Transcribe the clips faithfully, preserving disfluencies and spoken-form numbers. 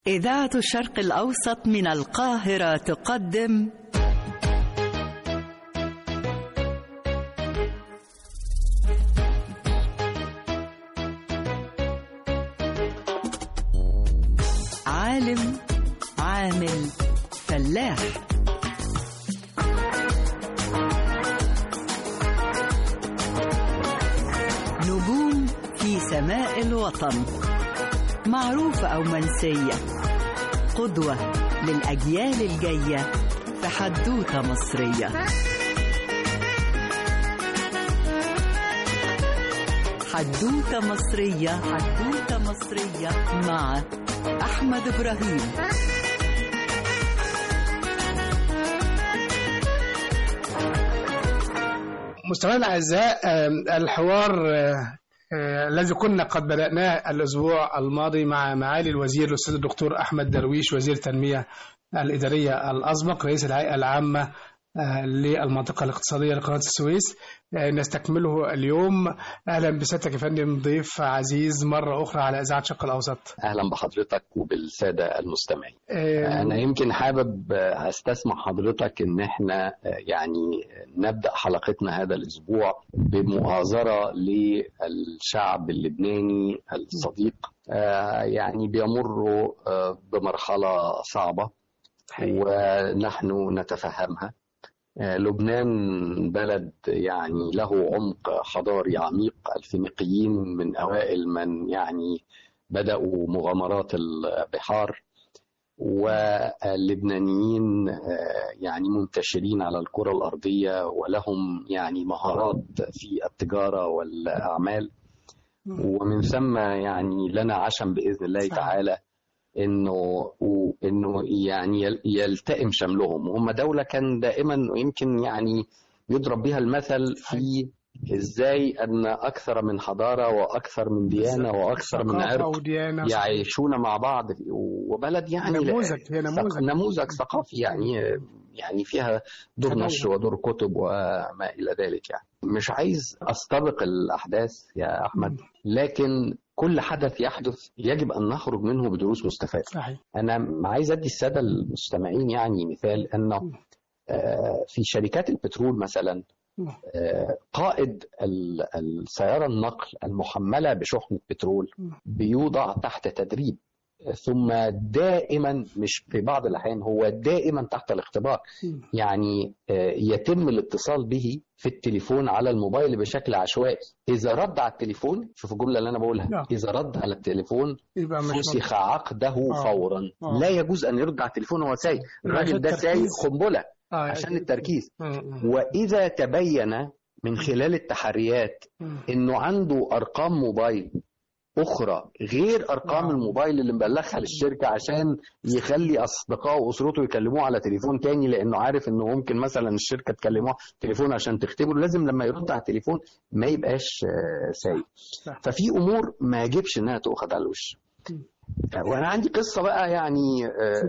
إذاعة الشرق الأوسط من القاهرة تقدم عالم عامل فلاح. نجوم في سماء الوطن، معروفة أو منسية، قدوة للأجيال الجاية في حدوتة مصرية. حدوتة مصرية، حدوتة مصرية مع أحمد إبراهيم. مستمعينا الأعزاء، الحوار الذي كنا قد بدأناه الأسبوع الماضي مع معالي الوزير الأستاذ الدكتور أحمد درويش وزير التنمية الإدارية الأسبق رئيس الهيئة العامة للمنطقة الاقتصادية لقناة السويس، نستكمله اليوم. أهلا بسيادتك يا فندم، ضيف عزيز مرة أخرى على إذاعة الشرق الأوسط. أهلا بحضرتك وبالسادة المستمعين. أنا يمكن حابب أستسمح حضرتك إن إحنا يعني نبدأ حلقتنا هذا الأسبوع بمؤازرة للشعب اللبناني الصديق، يعني بيمر بمرحلة صعبة ونحن نتفهمها. لبنان بلد يعني له عمق حضاري عميق. الفينيقيين من أوائل من يعني بدأوا مغامرات البحار، واللبنانيين يعني منتشرين على الكرة الأرضية ولهم يعني مهارات في التجارة والأعمال، ومن ثم يعني لنا عشم بإذن الله تعالى انه انه يعني يلتئم شملهم. وهم دولة كان دائما يمكن يعني يضرب بها المثل في ازاي ان اكثر من حضارة واكثر من ديانة واكثر من عرق يعيشون مع بعض، وبلد يعني نموذج هي نموذج نموذج ثقافي يعني يعني فيها دور نشر ودور كتب وما الى ذلك. يعني مش عايز استبق الاحداث يا احمد، لكن كل حدث يحدث يجب أن نخرج منه بدروس مستفادة. صحيح. أنا عايز أدي السادة المستمعين يعني مثال، أنه في شركات البترول مثلا قائد السيارة النقل المحملة بشحنة بترول بيوضع تحت تدريب، ثم دائما مش في بعض الأحيان هو دائما تحت الاختبار. يعني يتم الاتصال به في التليفون على الموبايل بشكل عشوائي. إذا رد على التليفون، شوف الجملة اللي أنا بقولها، لا. إذا رد على التليفون فسخ عقده آه. فورا. آه. لا يجوز أن يرد على التليفون وهو سايق. الراجل ده سايق قنبلة آه. عشان التركيز. آه. وإذا تبين من خلال التحريات إنه عنده أرقام موبايل أخرى غير أرقام آه. الموبايل اللي مبلغها للشركة عشان يخلي أصدقائه وأسرته يكلموه على تليفون تاني، لأنه عارف إنه ممكن مثلا الشركة تكلموه تليفون عشان تختبره، لازم لما يرد على التليفون ما يبقاش سايق. ففي أمور ما يجبش إنها تأخذ على الوش. وأنا عندي قصة بقى يعني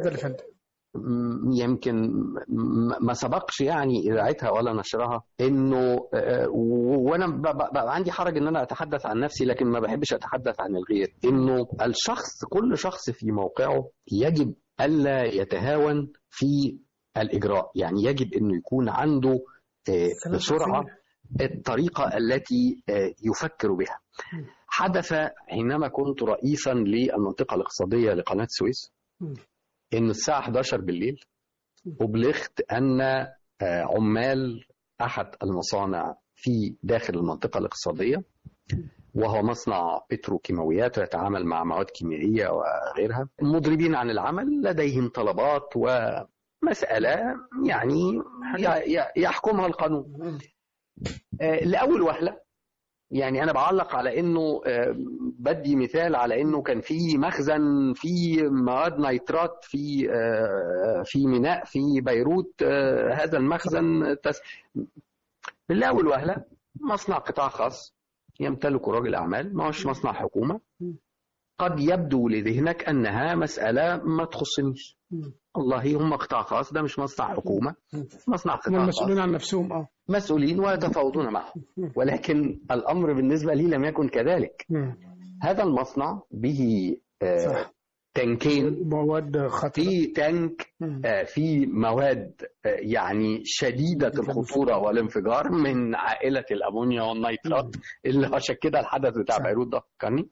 يمكن ما سبقش يعني إذاعتها ولا نشرها، إنه وأنا بقى عندي حرج إن أنا أتحدث عن نفسي، لكن ما بحبش أتحدث عن الغير. إنه الشخص كل شخص في موقعه يجب ألا يتهاون في الإجراء، يعني يجب إنه يكون عنده بسرعة الطريقة التي يفكر بها. حدث حينما كنت رئيسا للمنطقة الاقتصادية لقناة السويس، إن الساعة إحدى عشرة بالليل أبلغت أن عمال أحد المصانع في داخل المنطقة الاقتصادية، وهو مصنع بتروكيماويات ويتعامل مع مواد كيميائية وغيرها، مضربين عن العمل، لديهم طلبات ومسألة يعني يحكمها القانون. لأول وهلة يعني أنا بعلق على إنه بدي مثال على إنه كان في مخزن في مواد نيترات في في ميناء في بيروت. هذا المخزن تس... بالأول وهلة مصنع قطاع خاص يمتلكه راجل أعمال، ما هوش مصنع حكومة. قد يبدو لذهنك أنها مسألة ما تخصنيش، والله هم قطاع خاص، ده مش مصنع حكومة، مصنع قطاع خاص، مسؤولين عن نفسهم اه مسؤولين ويتفاوضون معهم. ولكن الأمر بالنسبة لي لم يكن كذلك. هذا المصنع به تانكين، مواد خطيرة، في تانك آه في مواد آه يعني شديدة الخطورة والانفجار من عائلة الأمونيا والنيترات اللي عشان كده الحدث بتاع بيروت ده فكرني.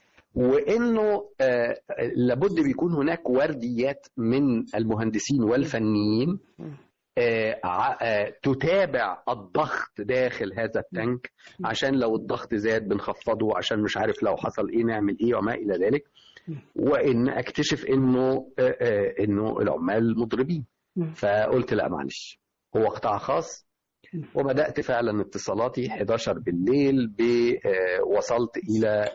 وإنه آه لابد بيكون هناك ورديات من المهندسين والفنيين آه آه تتابع الضغط داخل هذا التانك، عشان لو الضغط زاد بنخفضه، عشان مش عارف لو حصل إيه نعمل إيه وما إلى ذلك. وان اكتشف انه انه العمال مضربين، فقلت لا معلش هو قطاع خاص. وبدات فعلا اتصالاتي حداشر بالليل، وصلت الى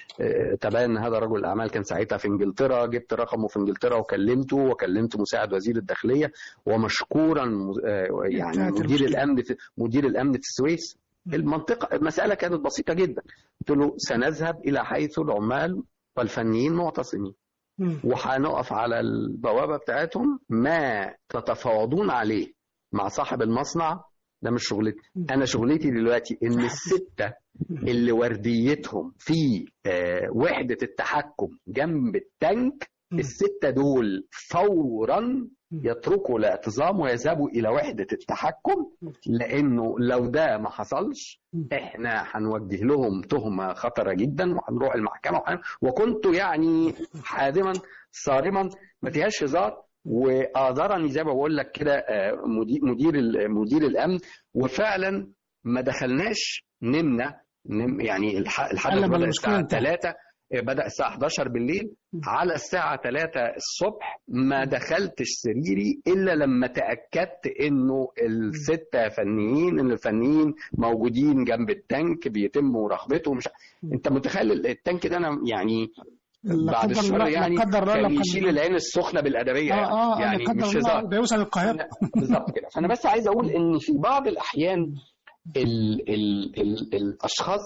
تبان هذا رجل الاعمال كان ساعتها في انجلترا، جبت رقمه في انجلترا وكلمته، وكلمت مساعد وزير الداخليه، ومشكورا يعني مدير الامن في مدير الامن في السويس. المنطقه المساله كانت بسيطه جدا، قلت له سنذهب الى حيث العمال والفنيين معتصمين، وهنقف على البوابة بتاعتهم، ما تتفاوضون عليه مع صاحب المصنع ده مش شغلتي. أنا شغلتي دلوقتي إن الستة اللي ورديتهم في وحدة التحكم جنب التانك، الستة دول فورا يتركوا الاعتصام ويذهبوا إلى وحدة التحكم، لأنه لو ده ما حصلش إحنا هنوجه لهم تهمة خطرة جدا وهنروح المحكمة. وكنت يعني حازما صارما ما فيهاش هزار، وآذرني زي ما بقول لك كده مدير مدير مدير الأمن. وفعلا ما دخلناش، نمنا نم يعني الحدث بدأ الساعة ثلاثة، بدأ الساعة حداشر بالليل، على الساعة ثلاثة الصبح ما دخلتش سريري إلا لما تأكدت إنه الستة فنيين إن الفنيين موجودين جنب التانك بيتم مراقبته. مش أنت متخيل التانك ده؟ أنا يعني بعد الشر يعني كان يشيل العين السخنة بالأدبية، آه آه يعني مش هزار، ده يوصل القاهرة بالظبط كده. فأنا بس عايز أقول إن في بعض الأحيان ال ال ال الأشخاص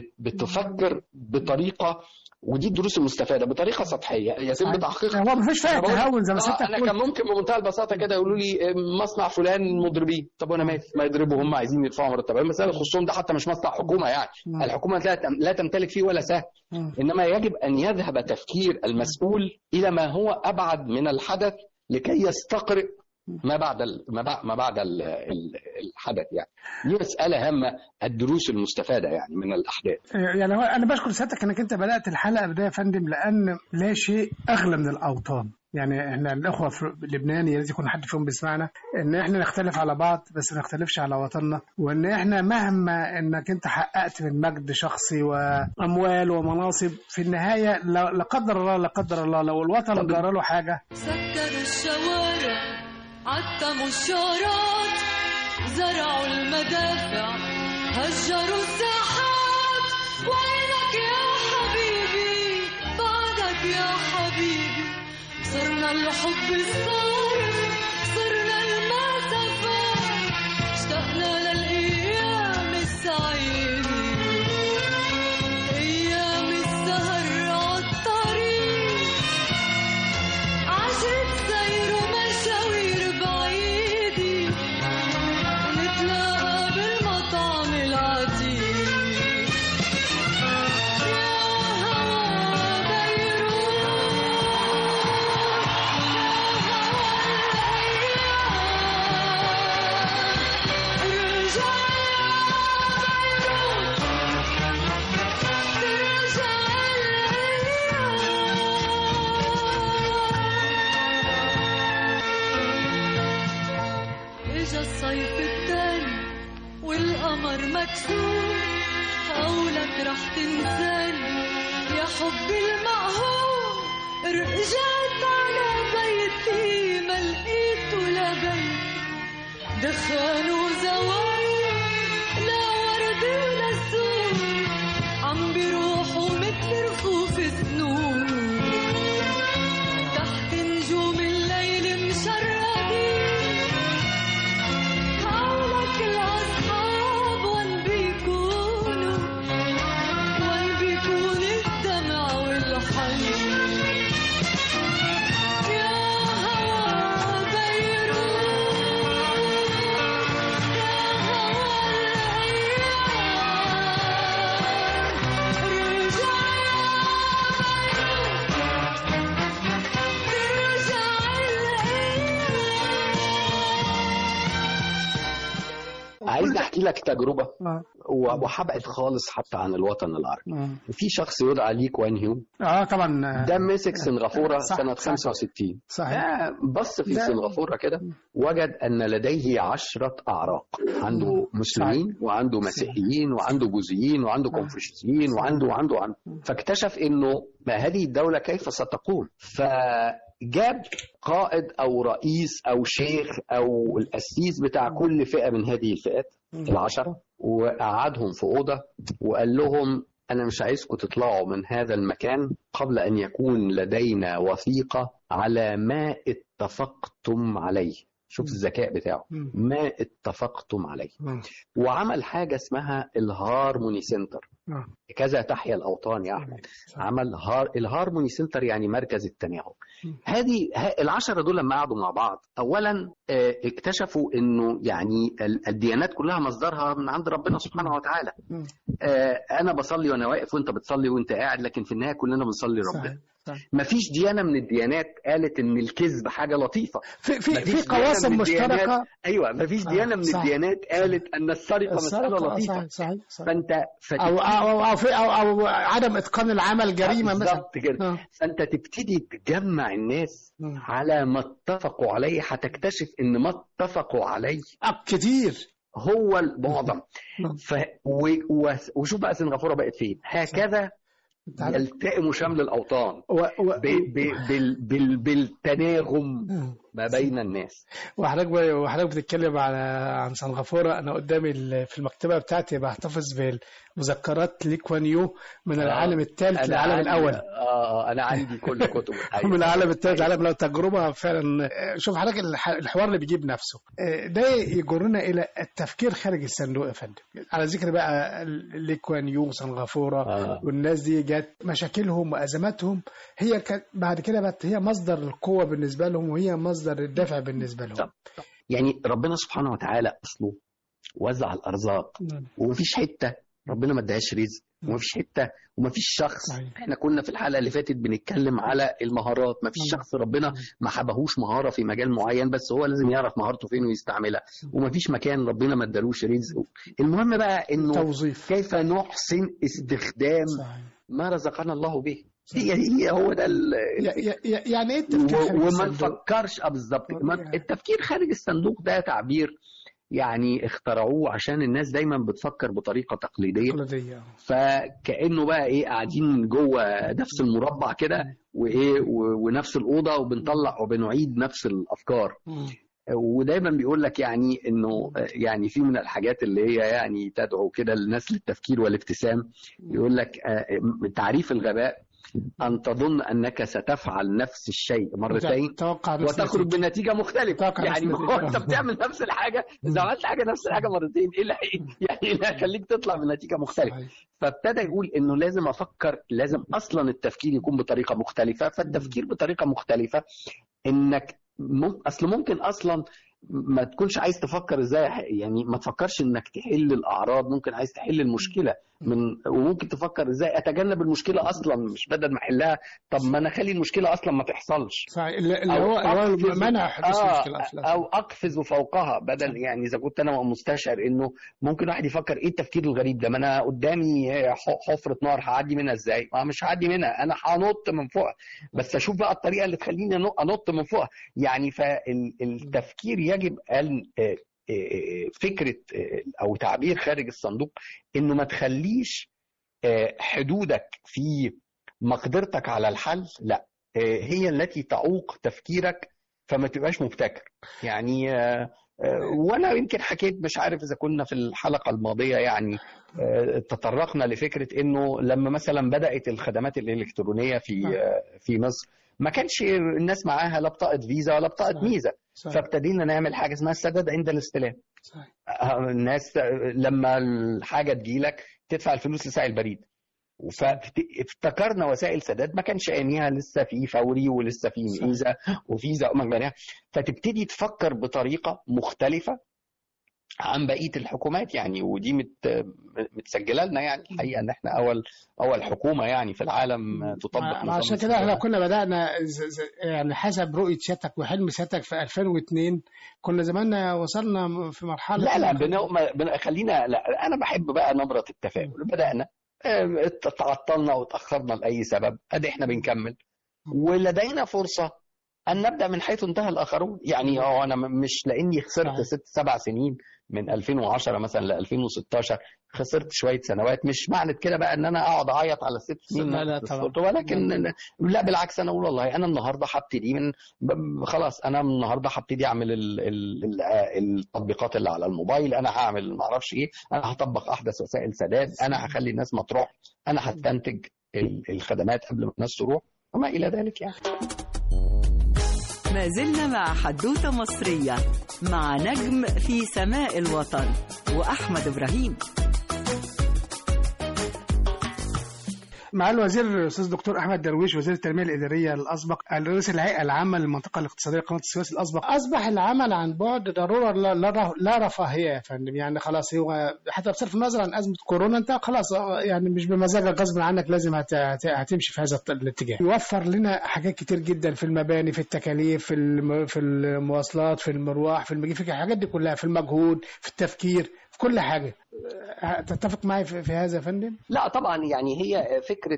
بتفكر بطريقة، ودي الدروس المستفادة، بطريقة سطحية يتم تحقيقها. هو مفيش فيها تهاون زي ما ستك أنا كان ممكن بمنتهى البساطة كده يقولوا لي مصنع فلان مضربين، طب وأنا مالي؟ ما يضربوا، هم عايزين يدفعوا مرتبات، المسألة خصوصهم، ده حتى مش مصنع حكومة يعني، الحكومة لا تمتلك فيه ولا سهم. إنما يجب أن يذهب تفكير المسؤول إلى ما هو أبعد من الحدث لكي يستقرئ ما بعد ما بعد ما بعد الحدث. يعني دي مسألة هامة، الدروس المستفادة يعني من الأحداث. يعني هو أنا بشكر سيادتك أنك أنت بدأت الحلقة بداية يا فندم، لأن لا شيء أغلى من الأوطان. يعني احنا الأخوة في لبنان يا ريت يكون حد فيهم بيسمعنا، إن احنا نختلف على بعض بس ما نختلفش على وطننا، وإن احنا مهما إنك أنت حققت من مجد شخصي وأموال ومناصب، في النهاية لا قدر الله لا قدر الله لو الوطن جرى له حاجة. سكروا الشوارع، عتموا الشارات، زرعوا المدافع، هجروا الساحات. وينك يا حبيبي، بعدك يا حبيبي، صرنا الحب الصارم، صرنا المسافات، اشتقنا للأيام السعيدة، أيام السهر عالطريق، عشرة سير ومشاوير بعيدة، ونتلاقى بالمطعم العتيق. الصيف التاني والقمر مكسور، قولك رح تنساني يا حبي المقهور. رجعت على بيتي ما لقيت ولا بيت، دخان وزوايا لا ورد ولا سور، عم بيروحوا مثل رفوف السنور، تحت نجوم الليل مشردين. الأصحاب وين بيكونوا، وين بيكون الدمع والحنين. يا هوا بيروت، يا عايز احكي لك تجربه اه وحبقت خالص حتى عن الوطن العربي. اه, في شخص يدعى لي كوان هيو، آه طبعا. ده مسك سنغافوره صح سنه صح خمسة وستين. صحيح. آه، بص في ده- سنغافوره كده وجد ان لديه عشرة اعراق، عنده مسلمين وعنده مسيحيين وعنده بوذيين وعنده كونفوشيوسيين وعنده وعنده وعنده فاكتشف انه ما هذه الدوله كيف ستقوم. فجاب قائد او رئيس او شيخ او القسيس بتاع كل فئه من هذه الفئات العشره، وقعدهم في اوضه وقال لهم أنا مش عايزكم تطلعوا من هذا المكان قبل أن يكون لدينا وثيقة على ما اتفقتم عليه. شوف الذكاء بتاعه، ما اتفقتم عليه. وعمل حاجة اسمها الهارموني سنتر، كذا تحيا الأوطان يا أحمد. عمل هار... الهارموني سنتر يعني مركز التناغم. هذه العشرة دول لما قعدوا مع بعض أولا اه اكتشفوا إنه يعني الديانات كلها مصدرها من عند ربنا سبحانه وتعالى. اه أنا بصلي وأنا واقف وأنت بتصلي وأنت قاعد، لكن في النهاية كلنا بنصلي ربنا. مفيش ديانة من الديانات قالت إن الكذب حاجة لطيفة. في في في قواسم مشتركة. أيوة، مفيش ديانة من صحيح. الديانات قالت أن السرقة مسألة لطيفة. صحيح. صحيح. صحيح. فأنت أو أو أو, في أو أو عدم إتقان العمل جريمة مثلا. بالظبط كده. آه. فأنت تبتدي تجمع الناس م. على ما اتفقوا عليه، هتكتشف إن ما اتفقوا عليه كتير هو المعظم. ف... و... و... وشوف بقى سنغافورة بقت فين. هكذا يلتئم شمل الأوطان و... و... ب... ب... بال... بال... بالتناغم ما بين الناس. وحضرتك وحضرتك بتتكلم على عن سنغافورة، أنا قدامي في المكتبة بتاعتي بحتفظ بالمذكرات لي كوان يو من العالم الثالث للعالم الأول. اه أنا عندي كل كتب من العالم الثالث للعالم الأول. تجربة فعلا. شوف حضرتك الحوار اللي بيجيب نفسه ده يجرنا إلى التفكير خارج الصندوق يا فندم. على ذكر بقى لي كوان يو وسنغافورة آه. والناس دي جت مشاكلهم وأزماتهم هي كانت بعد كده بقت هي مصدر القوة بالنسبة لهم، وهي مصدر الدفع بالنسبة لهم. طب. طب. يعني ربنا سبحانه وتعالى أصله وزع الأرزاق ومفيش حتة ربنا ما ادهاش رزق، ومفيش حتة ومفيش شخص. احنا كنا في الحلقة اللي فاتت بنتكلم على المهارات. مفيش شخص ربنا ما حبهوش مهارة في مجال معين، بس هو لازم يعرف مهارته فين ويستعملها. ومفيش مكان ربنا ما ادالوش رزق. المهم بقى انه توظيف. كيف نحسن استخدام ما رزقنا الله به. هي هي هو ده يعني ايه التفكير خارج وما الصندوق؟ نفكرش بالظبط. التفكير خارج الصندوق ده تعبير يعني اخترعوه عشان الناس دايما بتفكر بطريقه تقليديه، تقليديه. فكانه بقى ايه قاعدين جوه نفس المربع كده وايه ونفس الاوضه وبنطلع وبنعيد نفس الافكار. ودايما بيقول لك يعني انه يعني في من الحاجات اللي هي يعني تدعو كده الناس للتفكير والابتسام. يقول لك تعريف الغباء أن تظن أنك ستفعل نفس الشيء مرتين وتخرج بنتيجة مختلفة. يعني ما هو أنت بتعمل نفس الحاجة، إذا عملت حاجة نفس الحاجة مرتين إيه اللي يعني اللي هيخليك تطلع بنتيجة مختلفة؟ فابتدى يقول إنه لازم أفكر، لازم أصلا التفكير يكون بطريقة مختلفة. فالتفكير بطريقة مختلفة إنك مم... أصل ممكن أصلا ما تكونش عايز تفكر ازاي، يعني ما تفكرش انك تحل الاعراض، ممكن عايز تحل المشكله من وممكن تفكر ازاي اتجنب المشكله اصلا مش بدل ما احلها. طب ما انا اخلي المشكله اصلا ما تحصلش، صحيح. اللي هو منع حدوث آه المشكله اصلا، او اقفز فوقها بدل. يعني اذا كنت انا مستشعر انه ممكن واحد يفكر ايه التفكير الغريب ده، ما انا قدامي حفره نار هعدي منها ازاي؟ ما مش هعدي منها، انا هنط من فوقها، بس اشوف بقى الطريقه اللي تخليني انط من فوقها. يعني فالتفكير يجب أن فكرة أو تعبير خارج الصندوق إنه ما تخليش حدودك في مقدرتك على الحل، لا هي التي تعوق تفكيرك فما تبقاش مبتكر. يعني وأنا يمكن حكيت، مش عارف إذا كنا في الحلقة الماضية يعني تطرقنا لفكرة إنه لما مثلا بدأت الخدمات الإلكترونية في في مصر ما كانش الناس معاها لا بطاقة فيزا ولا بطاقة ميزة، فابتدينا نعمل حاجة اسمها السداد عند الاستلام. صحيح. الناس لما الحاجة تجيلك تدفع الفلوس لساعي البريد، فافتكرنا وسائل سداد ما كانش اياميها لسه في فوري ولسه في ميزة وفيزا ومجانية، فتبتدي تفكر بطريقة مختلفة عن بقيه الحكومات يعني. ودي مت متسجله لنا يعني الحقيقه ان احنا اول اول حكومه يعني في العالم تطبق نظام. عشان كده احنا كنا بدانا يعني حسب رؤيه سيادتك وحلم سيادتك في ألفين واثنين كنا زماننا وصلنا في مرحله. لا لا بن... خلينا لا انا بحب بقى نبره التفاؤل. بدانا تعطلنا وتاخرنا لاي سبب، ادي احنا بنكمل ولدينا فرصه ان نبدا من حيث انتهى الاخرون. يعني هو انا مش لاني خسرت ست سبع سنين من ألفين وعشرة مثلا ل ألفين وستاشر، خسرت شويه سنوات، مش معنى كده بقى ان انا اقعد اعيط على الست سنين. لا لا طبعا. ولكن لا. لا بالعكس، انا اقول والله انا النهارده هبتدي من خلاص، انا النهارده هبتدي اعمل ال... ال... التطبيقات اللي على الموبايل، انا هعمل ما اعرفش ايه، انا هطبق احدث وسائل سداد، انا هخلي الناس ما تروح، انا هستنتج الخدمات قبل ما الناس تروح وما الى ذلك يعني. ما زلنا مع حدوتة مصرية مع نجم في سماء الوطن وأحمد إبراهيم. مع الوزير الأستاذ دكتور أحمد درويش وزير التنمية الإدارية الأسبق، رئيس الهيئة العامة للمنطقة الاقتصادية لقناة السويس الأسبق، أصبح العمل عن بعد ضرورة لا, لا رفاهية يا فندم. يعني خلاص هو حتى بصرف النظر عن أزمة كورونا أنت خلاص يعني مش بمزاجك غصب عنك لازم هت... هتمشي في هذا الاتجاه. يوفر لنا حاجات كتير جدا في المباني، في التكاليف، في الم... في المواصلات، في المروح، في المجي، في الحاجات دي كلها، في المجهود، في التفكير، في كل حاجة. تتفق معي في هذا يا فندم؟ لا طبعا، يعني هي فكرة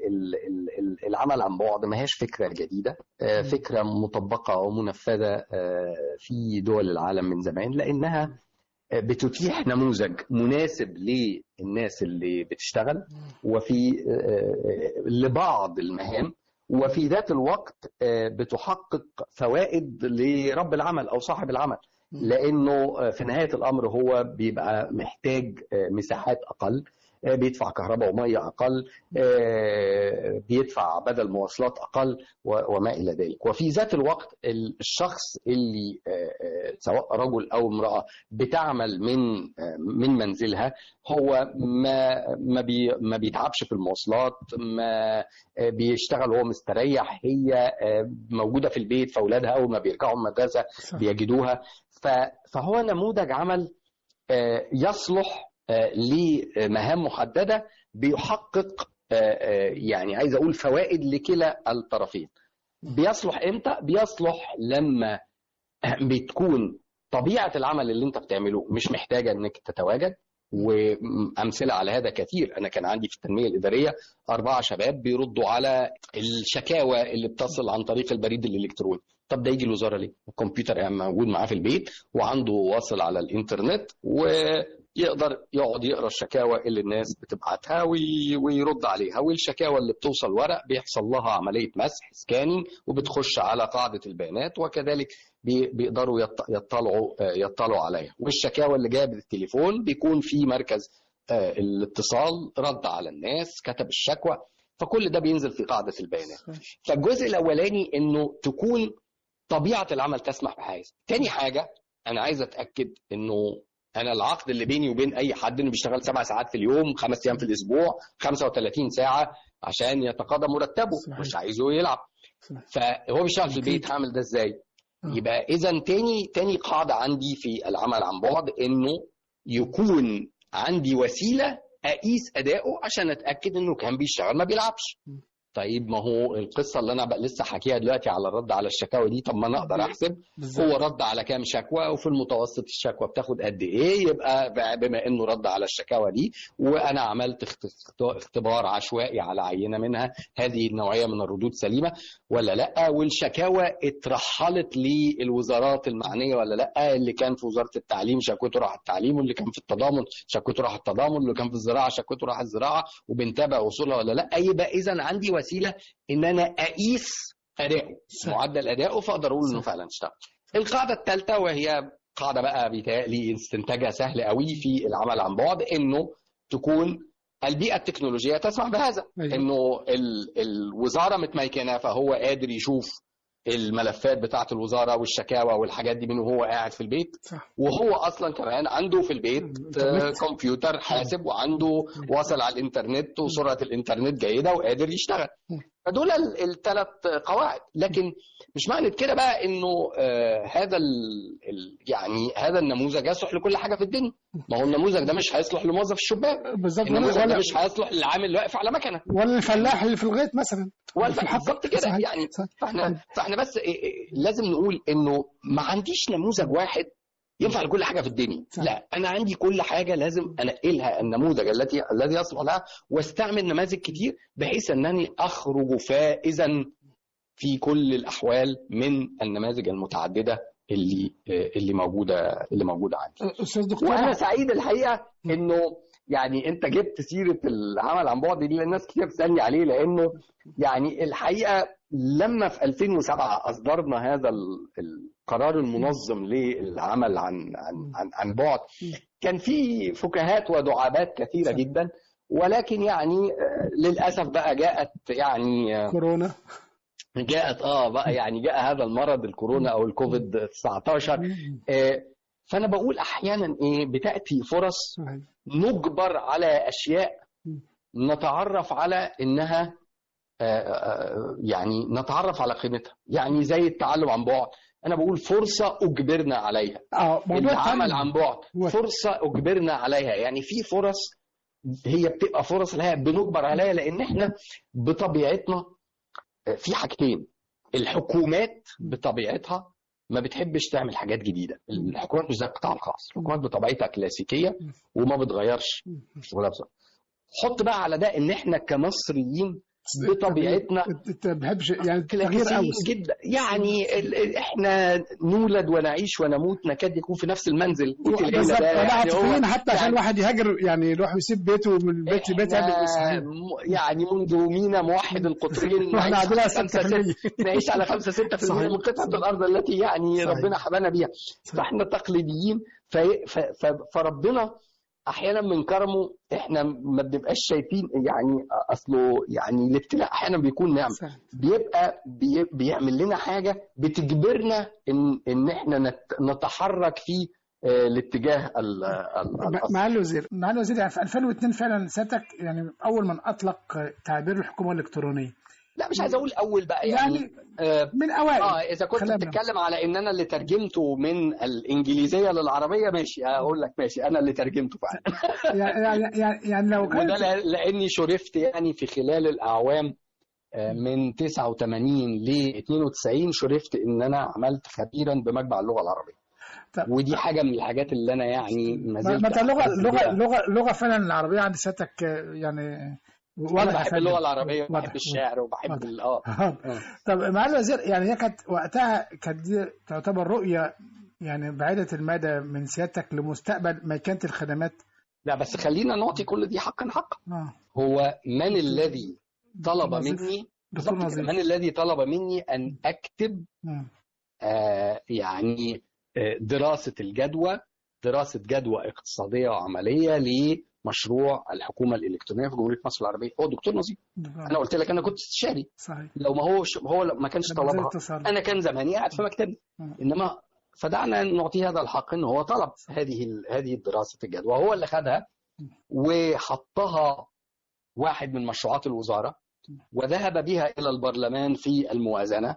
العمل عن بعد ما هيش فكرة جديدة، فكرة مطبقة ومنفذة في دول العالم من زمان، لأنها بتتيح نموذج مناسب للناس اللي بتشتغل وفي لبعض المهام، وفي ذات الوقت بتحقق فوائد لرب العمل أو صاحب العمل، لأنه في نهاية الأمر هو بيبقى محتاج مساحات أقل، بيدفع كهرباء ومية أقل، بيدفع بدل مواصلات أقل وما إلى ذلك. وفي ذات الوقت الشخص اللي سواء رجل أو امرأة بتعمل من من منزلها هو ما ما بي ما بيتعبش في المواصلات، ما بيشتغل وهو مستريح، هي موجودة في البيت، فأولادها أول ما بيرجعوا من المدرسة بيجدوها. فهو نموذج عمل يصلح لمهام محددة، بيحقق يعني عايز أقول فوائد لكلا الطرفين. بيصلح إمتى؟ بيصلح لما بتكون طبيعة العمل اللي انت بتعمله مش محتاجة انك تتواجد، وأمثلة على هذا كثير. أنا كان عندي في التنمية الإدارية أربعة شباب بيردوا على الشكاوى اللي بتصل عن طريق البريد الإلكتروني. طب ده يجي الوزارة ليه؟ الكمبيوتر يعني موجود معاه في البيت وعنده واصل على الإنترنت ويقدر يقعد يقرأ الشكاوى اللي الناس بتبعتها ويرد عليها. والشكاوى اللي بتوصل ورق بيحصل لها عملية مسح سكانينج وبتخش على قاعدة البيانات، وكذلك بيقدروا يطلعوا يطلعوا عليها. والشكاوى اللي جايه بالتليفون بيكون في مركز الاتصال رد على الناس، كتب الشكوى، فكل ده بينزل في قاعده البيانات. فالجزء الاولاني انه تكون طبيعه العمل تسمح بحاجه. تاني حاجه انا عايز اتاكد انه انا العقد اللي بيني وبين اي حد انه بيشتغل سبع ساعات في اليوم، خمس ايام في الاسبوع، خمسة وثلاثين ساعه عشان يتقاضى مرتبه، مش عايزه يلعب. فهو بيشتغل في البيت، هعمل ده ازاي؟ يبقى إذا تاني تاني قاعدة عندي في العمل عن بعد إنه يكون عندي وسيلة أقيس أداؤه عشان أتأكد إنه كان بيشتغل ما بيلعبش. طيب ما هو القصة اللي أنا بقى لسه حكيها دلوقتي على الرد على الشكاوى دي، طب ما أنا أقدر أحسب هو رد على كام شكوى وفي المتوسط الشكوى بتاخد قد إيه، يبقى بما إنه رد على الشكاوى دي وأنا عملت اختبار عشوائي على عينة منها، هذه النوعية من الردود سليمة ولا لأ، والشكاوى اترحلت للوزارات المعنية ولا لأ. اللي كان في وزارة التعليم شكوته راح التعليم، واللي كان في التضامن شكوته راح التضامن، واللي كان في الزراعة شكوته راح الزراعة، وبنتابع وصولها ولا لأ. يبقى إذا عندي وسيلة ان انا اقيس اداؤه، معدل اداؤه، فاقدر اقول انه فعلا اشتغل. القاعده الثالثه وهي قاعده بقى بيتهيألي استنتاجها سهل قوي في العمل عن بعد، انه تكون البيئه التكنولوجيه تسمح بهذا. انه الوزاره متميكنه فهو قادر يشوف الملفات بتاعه الوزاره والشكاوى والحاجات دي من وهو قاعد في البيت، وهو اصلا كمان عنده في البيت كمبيوتر حاسب وعنده واصل على الانترنت وسرعه الانترنت جيده وقادر يشتغل. فدول الثلاث قواعد. لكن مش معنى كده بقى انه آه هذا ال ال يعني هذا النموذج يصلح لكل حاجه في الدنيا. ما هو النموذج ده مش هيصلح لموظف الشباك بالظبط، النموذج ده مش هيصلح للعامل اللي واقف على مكنه ولا الفلاح اللي في الغيط مثلا ولا بالظبط كده. يعني فاحنا فاحنا بس لازم نقول انه ما عنديش نموذج واحد ينفع لكل حاجه في الدنيا. صح. لا، انا عندي كل حاجه لازم انقلها النموذج التي الذي يصلح لها، واستعمل نماذج كتير بحيث انني اخرج فائزا في كل الاحوال من النماذج المتعدده اللي اللي موجوده اللي موجوده عندي. استاذ دكتور، وانا سعيد الحقيقه انه يعني انت جبت سيره العمل عن بعد دي، الناس كتير بتسالني عليه، لانه يعني الحقيقه لما في ألفين وسبعة اصدرنا هذا القرار المنظم للعمل عن عن عن, عن بعد، كان في فكاهات ودعابات كثيره جدا، ولكن يعني للاسف بقى جاءت يعني كورونا جاءت اه بقى يعني جاء هذا المرض الكورونا او الكوفيد تسعتاشر. آه فانا بقول احيانا ايه بتاتي فرص نجبر على اشياء نتعرف على انها آه يعني نتعرف على قيمتها، يعني زي التعلم عن بعد. انا بقول فرصه اجبرنا عليها. اه العمل عن بعد فرصه اجبرنا عليها، يعني في فرص هي بتبقى فرص اللي هي بنجبر عليها، لان احنا بطبيعتنا في حاجتين. الحكومات بطبيعتها ما بتحبش تعمل حاجات جديده. الحكومات مش زي القطاع الخاص، الحكومات بطبيعتها كلاسيكيه وما بتغيرش شغلها بسرعه. حط بقى على ده ان احنا كمصريين بطبيعتنا انت ما بتحبش يعني تغيير قوي جدا، يعني احنا نولد ونعيش ونموت نكاد يكون في نفس المنزل. بالظبط، يعني حتى عشان الواحد يهاجر يعني يروح يسيب بيته من بيت لبيت يعني منذ مينا موحد القطرين احنا عندنا نعيش على خمسة ستة في المية من قطعة الأرض التي يعني ربنا حبانا بيها. فاحنا تقليديين، فربنا احيانا من كرمه احنا ما بنبقاش شايفين، يعني اصله يعني الابتلاء احيانا بيكون نعمه، بيبقى بي بيعمل لنا حاجه بتجبرنا ان ان احنا نتحرك في الاتجاه معالي الوزير. معالي الوزير، يعني في ألفين واثنين فعلا سيادتك يعني اول من اطلق تعبير الحكومه الالكترونيه. لا مش عايز اقول اول بقى، يعني, يعني آه من اوائل. اه اذا كنت بتتكلم على ان انا اللي ترجمته من الانجليزيه للعربيه، ماشي اقول لك ماشي، انا اللي ترجمته فعلا. يعني يعني يعني لو كان وده لاني شرفت يعني في خلال الاعوام من تسعة وثمانين ل اثنين وتسعين شرفت ان انا عملت خبيرا بمجمع اللغه العربيه. طب. ودي حاجه من الحاجات اللي انا يعني ما زلت متى اللغه اللغه اللغه اللغه فعلا العربيه عند سيادتك يعني وانا بحب اللغه العربيه وبحب الشعر وبحب اه طب معالي الوزير، يعني هي كانت وقتها كانت دي تعتبر رؤيه يعني بعيده المدى من سيادتك لمستقبل ميكنه الخدمات. لا بس خلينا نعطي كل دي حقا حقا. آه. هو من الذي طلب مني من الذي طلب مني ان اكتب آه يعني آه دراسه الجدوى دراسه جدوى اقتصاديه وعمليه ل مشروع الحكومه الالكترونيه في جمهوريه مصر العربيه؟ هو الدكتور نظيف. انا قلت لك انا كنت استشاري. صحيح. لو ما هو هو ما كانش طلبها انا كان زماني قاعد في مكتبي. انما فدعنا نعطيه هذا الحق ان هو طلب هذه هذه دراسه الجدوى، هو اللي خدها وحطها واحد من مشروعات الوزاره وذهب بها الى البرلمان في الموازنه،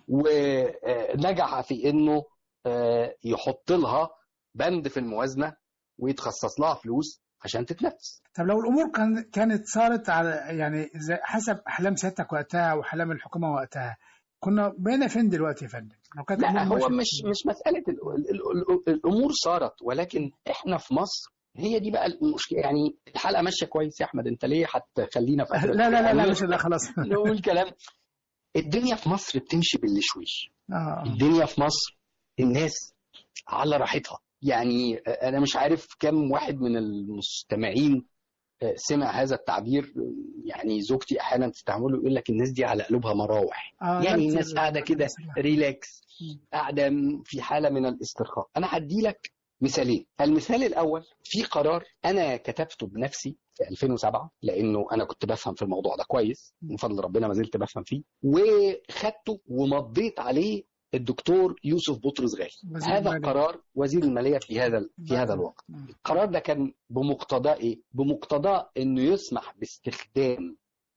ونجح في انه يحط لها بند في الموازنه ويتخصص لها فلوس عشان تتنفس. طب لو الامور كان كانت صارت على يعني حسب احلام سيادتك وقتها واحلام الحكومه وقتها، كنا بقينا فين دلوقتي يا فندم؟ لو كانت لا هو مش مش مساله الامور صارت، ولكن احنا في مصر هي دي بقى المشكله. يعني الحلقه ماشيه كويس يا احمد، انت ليه هتخلينا في لا لا لا لا مش لا خلاص نقول كلام. الدنيا في مصر بتمشي بالشويش. آه. الدنيا في مصر الناس على راحتها. يعني أنا مش عارف كم واحد من المستمعين سمع هذا التعبير. يعني زوجتي أحيانا تستعمله، يقول لك الناس دي على قلوبها مراوح. آه يعني الناس قاعدة كده ريلاكس، قاعدة في حالة من الاسترخاء. أنا هدي لك مثالين. المثال الأول في قرار أنا كتبته بنفسي في ألفين وسبعة، لأنه أنا كنت بفهم في الموضوع ده كويس من فضل ربنا، ما زلت بفهم فيه، وخدته ومضيت عليه الدكتور يوسف بطرس غالي. هذا القرار وزير المالية في هذا في هذا الوقت. القرار ده كان بمقتضى ايه؟ بمقتضى انه يسمح باستخدام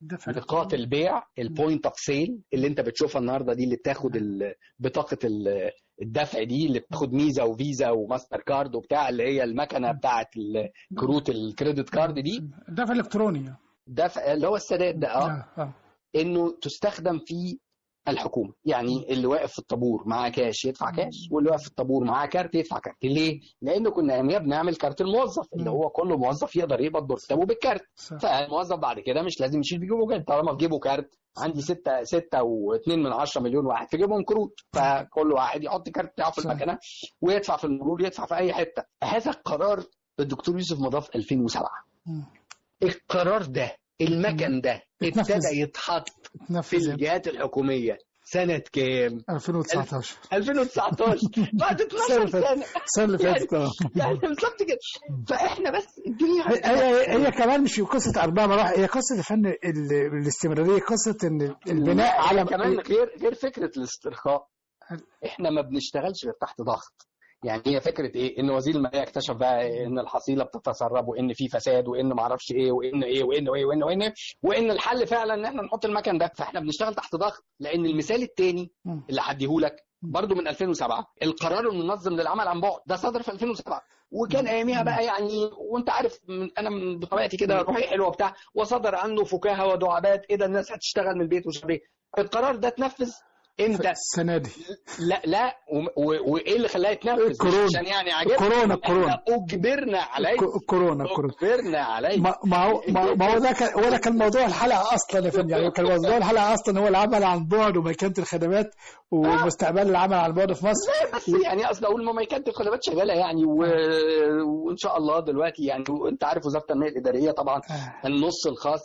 نقاط البيع، البوينت اوف سيل اللي انت بتشوفها النهارده دي، اللي بتاخد بطاقه الدفع دي، اللي بتاخد ميزا وفيزا وماستر كارد وبتاع، اللي هي المكنه بتاعه الكروت الكريدت كارد دي، دفع الكتروني، دفع اللي هو السداد ده. اه, آه. انه تستخدم في الحكومه، يعني اللي واقف في الطابور معاه كاش يدفع كاش، واللي واقف في الطابور معاه كارت يدفع كارت. ليه؟ لانه كنا اياميها بنعمل كارت الموظف، اللي هو كل موظف يقدر يقبض مرتبه بالكارت. فالموظف بعد كده مش لازم يشيل في جيبه كارت، طالما في جيبه كارت. عندي ستة ستة واثنين من عشرة مليون واحد في جيبهم كروت، فكل واحد يحط كارت بتاعه في المكنه ويدفع في المرور، يدفع في اي حته. هذا القرار الدكتور يوسف مضاف ألفين وسبعة. القرار ده، المكن ده ابتدى يتحط في الجهات الحكوميه سنة كام؟ ألفين وتسعتاشر. ألفين وتسعتاشر بعد اتناشر سنة. السنة اللي فاتت. يعني بالظبط كده. فاحنا بس الدنيا هي هي كمان مش قصة أربع مراحل، هي قصة الفن الاستمرارية، قصة إن البناء على كمان غير غير فكرة الاسترخاء. احنا ما بنشتغلش غير تحت ضغط. يعني هي فكره ايه؟ ان وزير الماليه اكتشف بقى ان الحصيله بتتسرب، وان في فساد، وان ما اعرفش ايه، وان ايه وان ايه وان وان وان الحل فعلا ان احنا نحط المكن ده. فاحنا بنشتغل تحت ضغط. لان المثال الثاني اللي هديهولك برضو من ألفين وسبعة، القرار المنظم للعمل عن بعد ده صدر في ألفين وسبعة، وكان اياميها بقى يعني، وانت عارف من انا من بطبيعتي كده روحي حلوه بتاع، وصدر عنه فكاهه ودعابات، ايه ده الناس هتشتغل من البيت ومش عارف ايه. القرار ده اتنفذ امتى؟ السنه دي. لا لا وايه اللي خلاه يتنفذ؟ عشان يعني عجبنا الكورونا الكورونا اجبرنا عليه الكورونا الكورونا اجبرنا عليه. ما هو ما هو ده كان هو ده كان موضوع الحلقه اصلا يا فندم. يعني كان موضوع الحلقه اصلا هو العمل عن بعد وميكنه الخدمات ومستقبل العمل عن بعد في مصر. بس يعني اصل اقول ما ميكنه الخدمات شغاله يعني و... وان شاء الله دلوقتي يعني. وانت عارف وزاره التنميه الاداريه طبعا النص الخاص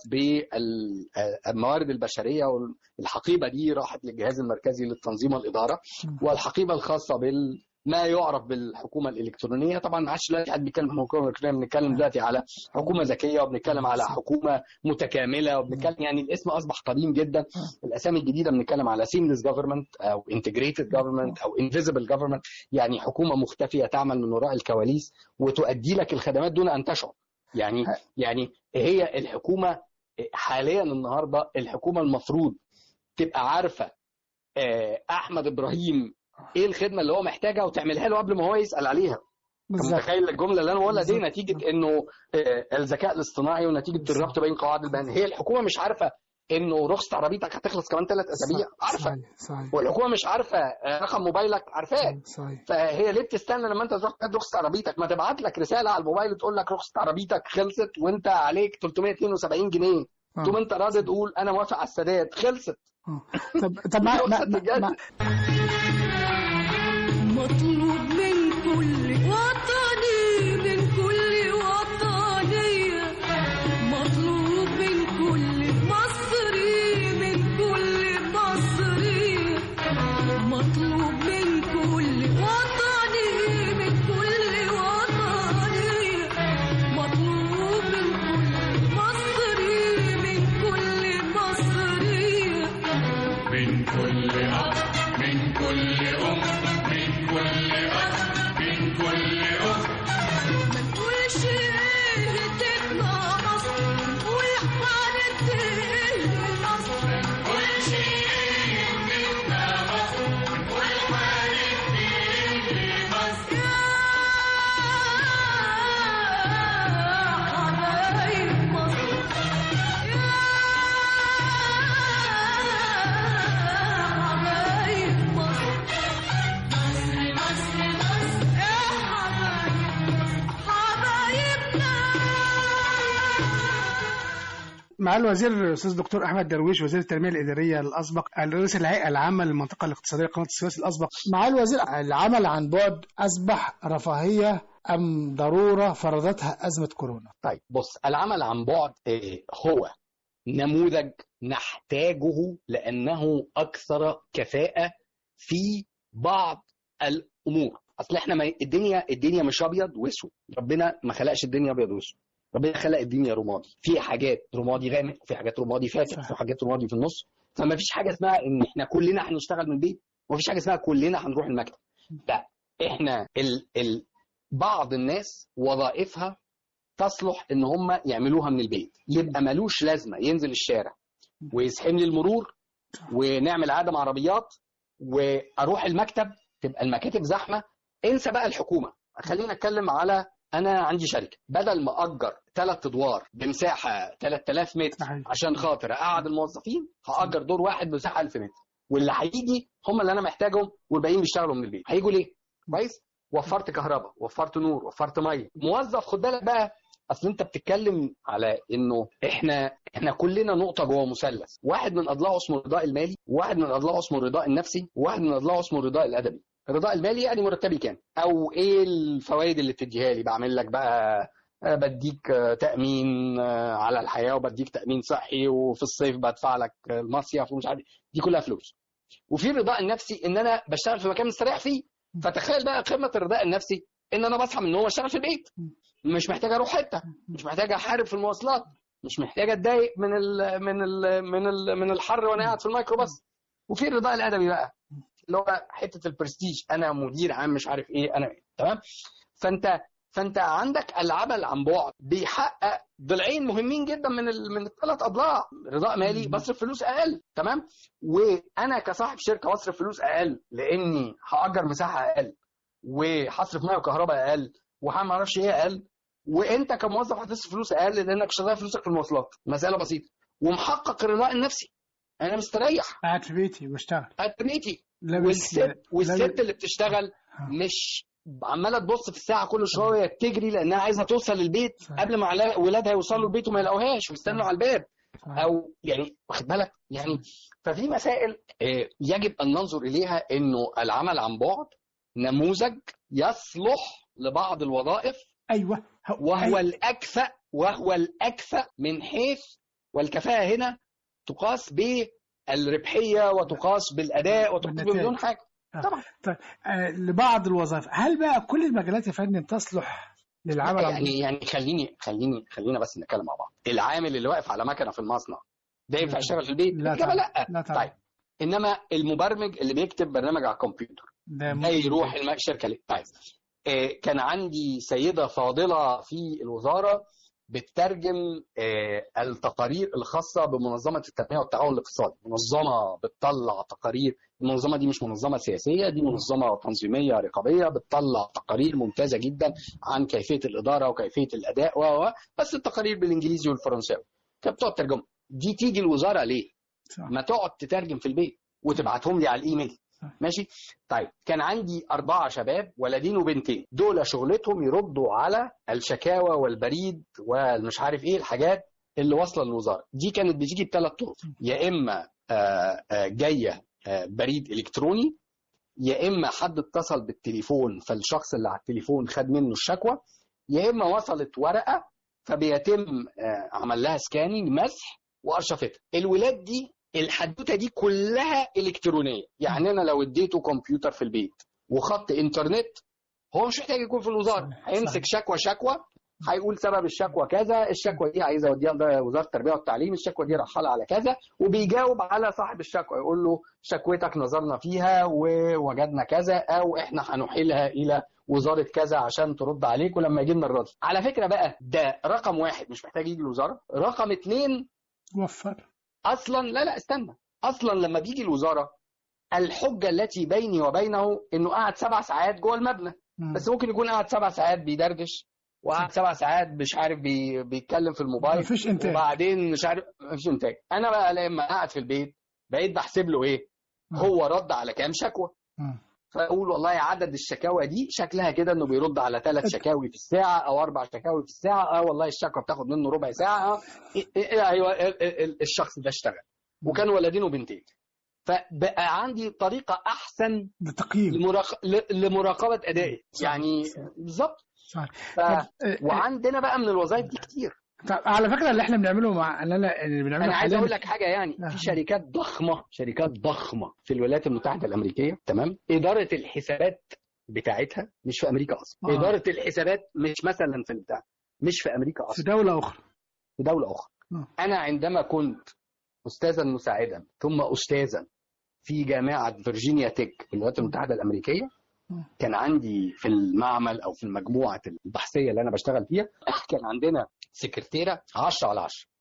بالموارد البشريه والحقيبه دي راحت للجهاز المركزي للتنظيم والاداره، والحقيبه الخاصه بال ما يعرف بالحكومه الالكترونيه. طبعا ما عادش دلوقتي حد بيتكلم عن الحكومه الالكترونيه، بنتكلم دلوقتي على حكومه ذكيه، وبنتكلم على حكومه متكامله، وبنتكلم يعني الاسم اصبح قديم جدا. الاسامي الجديده بنتكلم على سيمليس جفرمنت او انتجريتد جفرمنت او انفيزبل جفرمنت، يعني حكومه مختفيه تعمل من وراء الكواليس وتؤدي لك الخدمات دون ان تشعر. يعني يعني هي الحكومه حاليا النهارده، الحكومه المفروض تبقى عارفه احمد ابراهيم ايه الخدمه اللي هو محتاجها وتعملها له قبل ما هو يسال عليها. متخيل الجمله اللي انا بقولها دي؟ نتيجه انه الذكاء الاصطناعي ونتيجه الربط بين قواعد البيان. هي الحكومه مش عارفه انه رخصه عربيتك هتخلص كمان ثلاث اسابيع، عارفه. صحيح. والحكومه مش عارفه رقم موبايلك، عارفاه. فهي ليه بتستنى لما انت تروح تاخد رخصه عربيتك؟ ما تبعت لك رساله على الموبايل تقول لك رخصه عربيتك خلصت وانت عليك ثلاثمائة واثنين وسبعين جنيه، تقوم انت راضي تقول انا موافق على السداد، خلصت. طب طب ما ما مطلوب من كل وطني، من كل وطنية، مطلوب من كل مصري، من كل مصري، مطلوب من كل وطني، من كل وطنية، مطلوب من كل مصري، من كل مصري، من كل أب، من كل أم، من كل أب، من كل أخت. ما نقولش هتبقى مصر، نقول هننتهي مصر. ما نقولش هتبقى مصر، نقول هننتهي مصر. يا حبايب مصر، يا حبايب مصر، مصر مصر مصر، يا حبايب مصر، حبايبنا. مع الوزير الاستاذ دكتور احمد درويش وزير التنميه الاداريه الاسبق، رئيس الهيئه العامه للمنطقه الاقتصاديه قناه السويس الاسبق. مع الوزير، العمل عن بعد اصبح رفاهيه ام ضروره فرضتها ازمه كورونا؟ طيب بص، العمل عن بعد هو نموذج نحتاجه لانه اكثر كفاءه في بعض الامور. اصل احنا ما الدنيا الدنيا مش ابيض واسود، ربنا ما خلقش الدنيا ابيض واسود، ربنا خلق الدنيا رمادي، في حاجات رمادي غامق وفي حاجات رمادي فاتح وفي حاجات رمادي في النص. فما فيش حاجه اسمها ان احنا كلنا هنشتغل من البيت، وما فيش حاجه اسمها كلنا هنروح المكتب. لا، احنا ال ال بعض الناس وظائفها تصلح ان هم يعملوها من البيت، يبقى ملوش لازمه ينزل الشارع ويسحم لي المرور ونعمل عدم عربيات واروح المكتب تبقى المكاتب زحمه. انسى بقى الحكومه، خلينا نتكلم على انا عندي شركه، بدل ما اجر ثلاث ادوار بمساحه ثلاثة آلاف متر عشان خاطر اقعد الموظفين، هاجر دور واحد بمساحه ألف متر، واللي هيجي هم اللي انا محتاجهم والباقيين بيشتغلوا من البيت. هيجوا ليه؟ كويس؟ وفرت كهرباء، وفرت نور، وفرت ميه. موظف خد بالك بقى، اصل انت بتتكلم على انه احنا احنا كلنا نقطه جوه مثلث، واحد من اضلاعه اسمه الرضاء المالي، وواحد من اضلاعه اسمه الرضاء النفسي، وواحد من اضلاعه اسمه الرضاء الادبي. الرضاء المالي يعني مرتبي كام، او ايه الفوائد اللي بتديها لي، بعمل لك بقى بديك تامين على الحياه، وبديك تامين صحي، وفي الصيف بدفع لك المصيف ومش عارف، دي كلها فلوس. وفي الرضاء النفسي ان انا بشتغل في مكان مستريح فيه. فتخيل بقى قمه الرضاء النفسي ان انا بصحى من النوم اشتغل في البيت، مش محتاج اروح حته، مش محتاج احارب في المواصلات، مش محتاج اتضايق من ال من ال من ال من الحر وانا قاعد في الميكروباص. وفي الرضاء الادبي بقى اللي هو حته البرستيج، انا مدير عام مش عارف ايه، انا إيه. تمام. فانت فانت عندك العمل عن بعد بيحقق ضلعين مهمين جدا من ال... من الثلاث اضلاع. رضاء مالي، بصرف فلوس اقل، تمام، وانا كصاحب شركه بصرف فلوس اقل لاني هاجر مساحه اقل، وهصرف ميه وكهرباء اقل، وما اعرفش ايه اقل، وانت كموظف هتصرف فلوس اقل لانك شغال فلوسك في المواصلات. مساله بسيطه، ومحقق الرضاء النفسي، انا مستريح قاعد في بيتي بشتغل، قاعد في بيتي. والست والست اللي بتشتغل مش عماله تبص في الساعه كل شويه تجري لانها عايزه توصل للبيت قبل ما ولادها يوصلوا البيت وما يلاقوهاش ويستنوا على الباب، او يعني واخد بالك يعني. ففي مسائل يجب ان ننظر اليها، انه العمل عن بعد نموذج يصلح لبعض الوظائف. ايوه، وهو أيوة. الاكفأ وهو الاكفأ من حيث، والكفاءه هنا تقاس بالربحيه وتقاس بالاداء وتقاس بمليون حاجه. طبعا. طيب آه لبعض الوظائف، هل بقى كل المجالات يا فندم تصلح للعمل؟ يعني يعني خليني خليني خلينا بس نتكلم مع بعض. العامل اللي واقف على مكنه في المصنع ده ينفع يشتغل في البيت؟ لا طبعا. لا, لا طبعا. طيب انما المبرمج اللي بيكتب برنامج على الكمبيوتر ده, ده يروح الشركه ليه؟ طيب آه كان عندي سيده فاضله في الوزاره بتترجم آه التقارير الخاصه بمنظمه التنميه والتعاون الاقتصادي. منظمه بتطلع تقارير، المنظمه دي مش منظمه سياسيه، دي منظمه تنظيميه رقابيه بتطلع تقارير ممتازه جدا عن كيفيه الاداره وكيفيه الاداء و بس التقارير بالانجليزي والفرنساوي. كانت بتقعد ترجم دي تيجي الوزاره ليه؟ ما تقعد تترجم في البيت وتبعتهم لي على الايميل. ماشي. طيب كان عندي أربعة شباب، ولدين وبنتين، دول شغلتهم يردوا على الشكاوى والبريد والمش عارف ايه الحاجات اللي واصله للوزاره. دي كانت بتيجي بثلاث طرق، يا اما جايه بريد الكتروني، يا اما حد اتصل بالتليفون فالشخص اللي على التليفون خد منه الشكوى، يا اما وصلت ورقه فبيتم عمل لها سكاننج مسح وارشفتها. الولاد دي الحدوته دي كلها الكترونيه، يعني انا لو اديته كمبيوتر في البيت وخط انترنت هو مش محتاج يكون في الوزاره، هيمسك شكوى شكوى هيقول سبب الشكوى كذا، الشكوى دي عايزه اوديها وزاره التربيه والتعليم، الشكوى دي رحلها على كذا، وبيجاوب على صاحب الشكوى يقول له شكوتك نظرنا فيها ووجدنا كذا، او احنا هنحيلها الى وزاره كذا عشان ترد عليك ولما يجي لنا الرد. على فكره بقى ده رقم واحد مش محتاج يجي الوزاره. رقم اتنين وفر اصلا لا لا استنى، اصلا لما بيجي الوزاره الحجه التي بيني وبينه انه قعد سبع ساعات جوه المبنى، بس ممكن يكون قعد سبع ساعات بيدردش، وقعد سبع ساعات مش عارف بي... بيتكلم في الموبايل، مفيش انتاج، وبعدين مش عارف مفيش انتاج. انا بقى لما قاعد في البيت بقيت بحسب له ايه هو رد على كام شكوى، فاقول والله عدد الشكاوى دي شكلها كده انه بيرد على ثلاث شكاوي في الساعه او اربع شكاوي في الساعه، اه والله الشكوى بتاخد منه ربع ساعه. ايوه الشخص ده اشتغل، وكان ولدين وبنتين. فبقى عندي طريقه احسن لتقييم لمراق... لمراقبه ادائي يعني بالظبط. ف... وعندنا بقى من الوظائف دي كتير. طب على فكره اللي احنا بنعمله مع اللي انا اللي بنعمله انا عايز اقول لك حاجه، يعني في شركات ضخمه شركات ضخمه في الولايات المتحده الامريكيه، تمام، اداره الحسابات بتاعتها مش في امريكا اصلا. آه. اداره الحسابات مش مثلا في البتاع مش في امريكا اصلا، في دوله اخرى في دوله اخرى. آه. انا عندما كنت استاذا مساعدا ثم استاذا في جامعه فيرجينيا تك في الولايات المتحده الامريكيه، كان عندي في المعمل او في المجموعه البحثيه اللي انا بشتغل فيها كان عندنا سكرتيره عشرة على عشرة،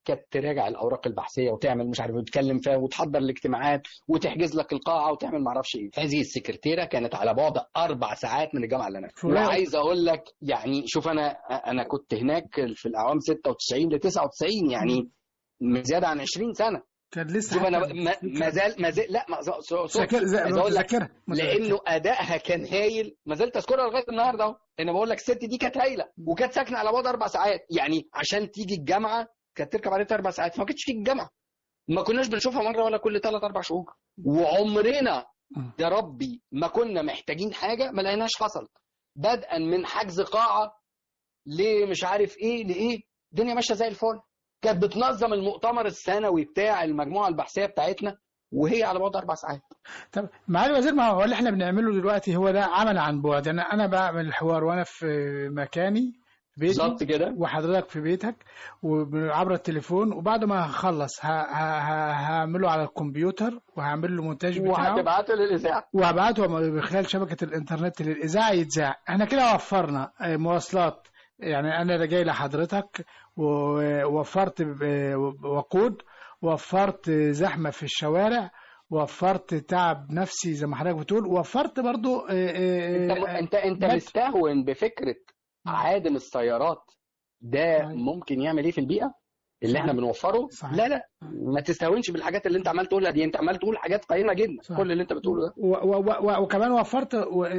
كانت تراجع الاوراق البحثيه وتعمل مش عارف وتتكلم فيها وتحضر الاجتماعات وتحجز لك القاعه وتعمل ما اعرفش ايه. هذه السكرتيره كانت على بعد اربع ساعات من الجامعه اللي انا فيها. وعايز اقول لك يعني شوف انا انا كنت هناك في الاعوام ستة وتسعين ل تسعة وتسعين يعني من زياده عن عشرين سنه. كان لسه شوف انا ما زال ما زال لا ما عايز اقول لك لانه ادائها كان هايل، ما زلت اذكرها لغايه النهارده اهو. انا بقول لك الست دي كانت هايله وكانت ساكنه على بعد اربع ساعات، يعني عشان تيجي الجامعه كانت تركب عليها اربع ساعات، فما كانتش تيجي الجامعه. ما كناش بنشوفها مره ولا كل ثلاث اربع شهور، وعمرنا يا ربي ما كنا محتاجين حاجه ما لقيناش حصلت، بدءا من حجز قاعه ليه مش عارف ايه لايه، الدنيا ماشيه زي الفل. كانت بتنظم المؤتمر السنوي بتاع المجموعه البحثيه بتاعتنا وهي على بعد اربع ساعات. طب معالي الوزير، ما هو اللي احنا بنعمله دلوقتي هو ده عمل عن بعد. انا انا بعمل الحوار وانا في مكاني في بيتي بالظبط كده، وحضرتك في بيتك وعبر التليفون، وبعد ما هخلص هعمله على الكمبيوتر وهعمل له مونتاج بتاعه وهتبعته للاذاعه وهبعته من خلال شبكه الانترنت للاذاعه يتذاع. احنا كده وفرنا مواصلات، يعني انا جاي لحضرتك ووفرت وقود، وفرت زحمه في الشوارع، وفرت تعب نفسي زي ما حضرتك بتقول، وفرت برضو انت انت انت مستهون بفكره عادم السيارات ده ممكن يعمل ايه في البيئه اللي صحيح. احنا بنوفره صحيح. لا لا ما تستهونش بالحاجات اللي انت عمال تقولها دي، انت عمال تقول حاجات قيمه جدا صحيح. كل اللي انت بتقوله ده و- و- و- وكمان وفرت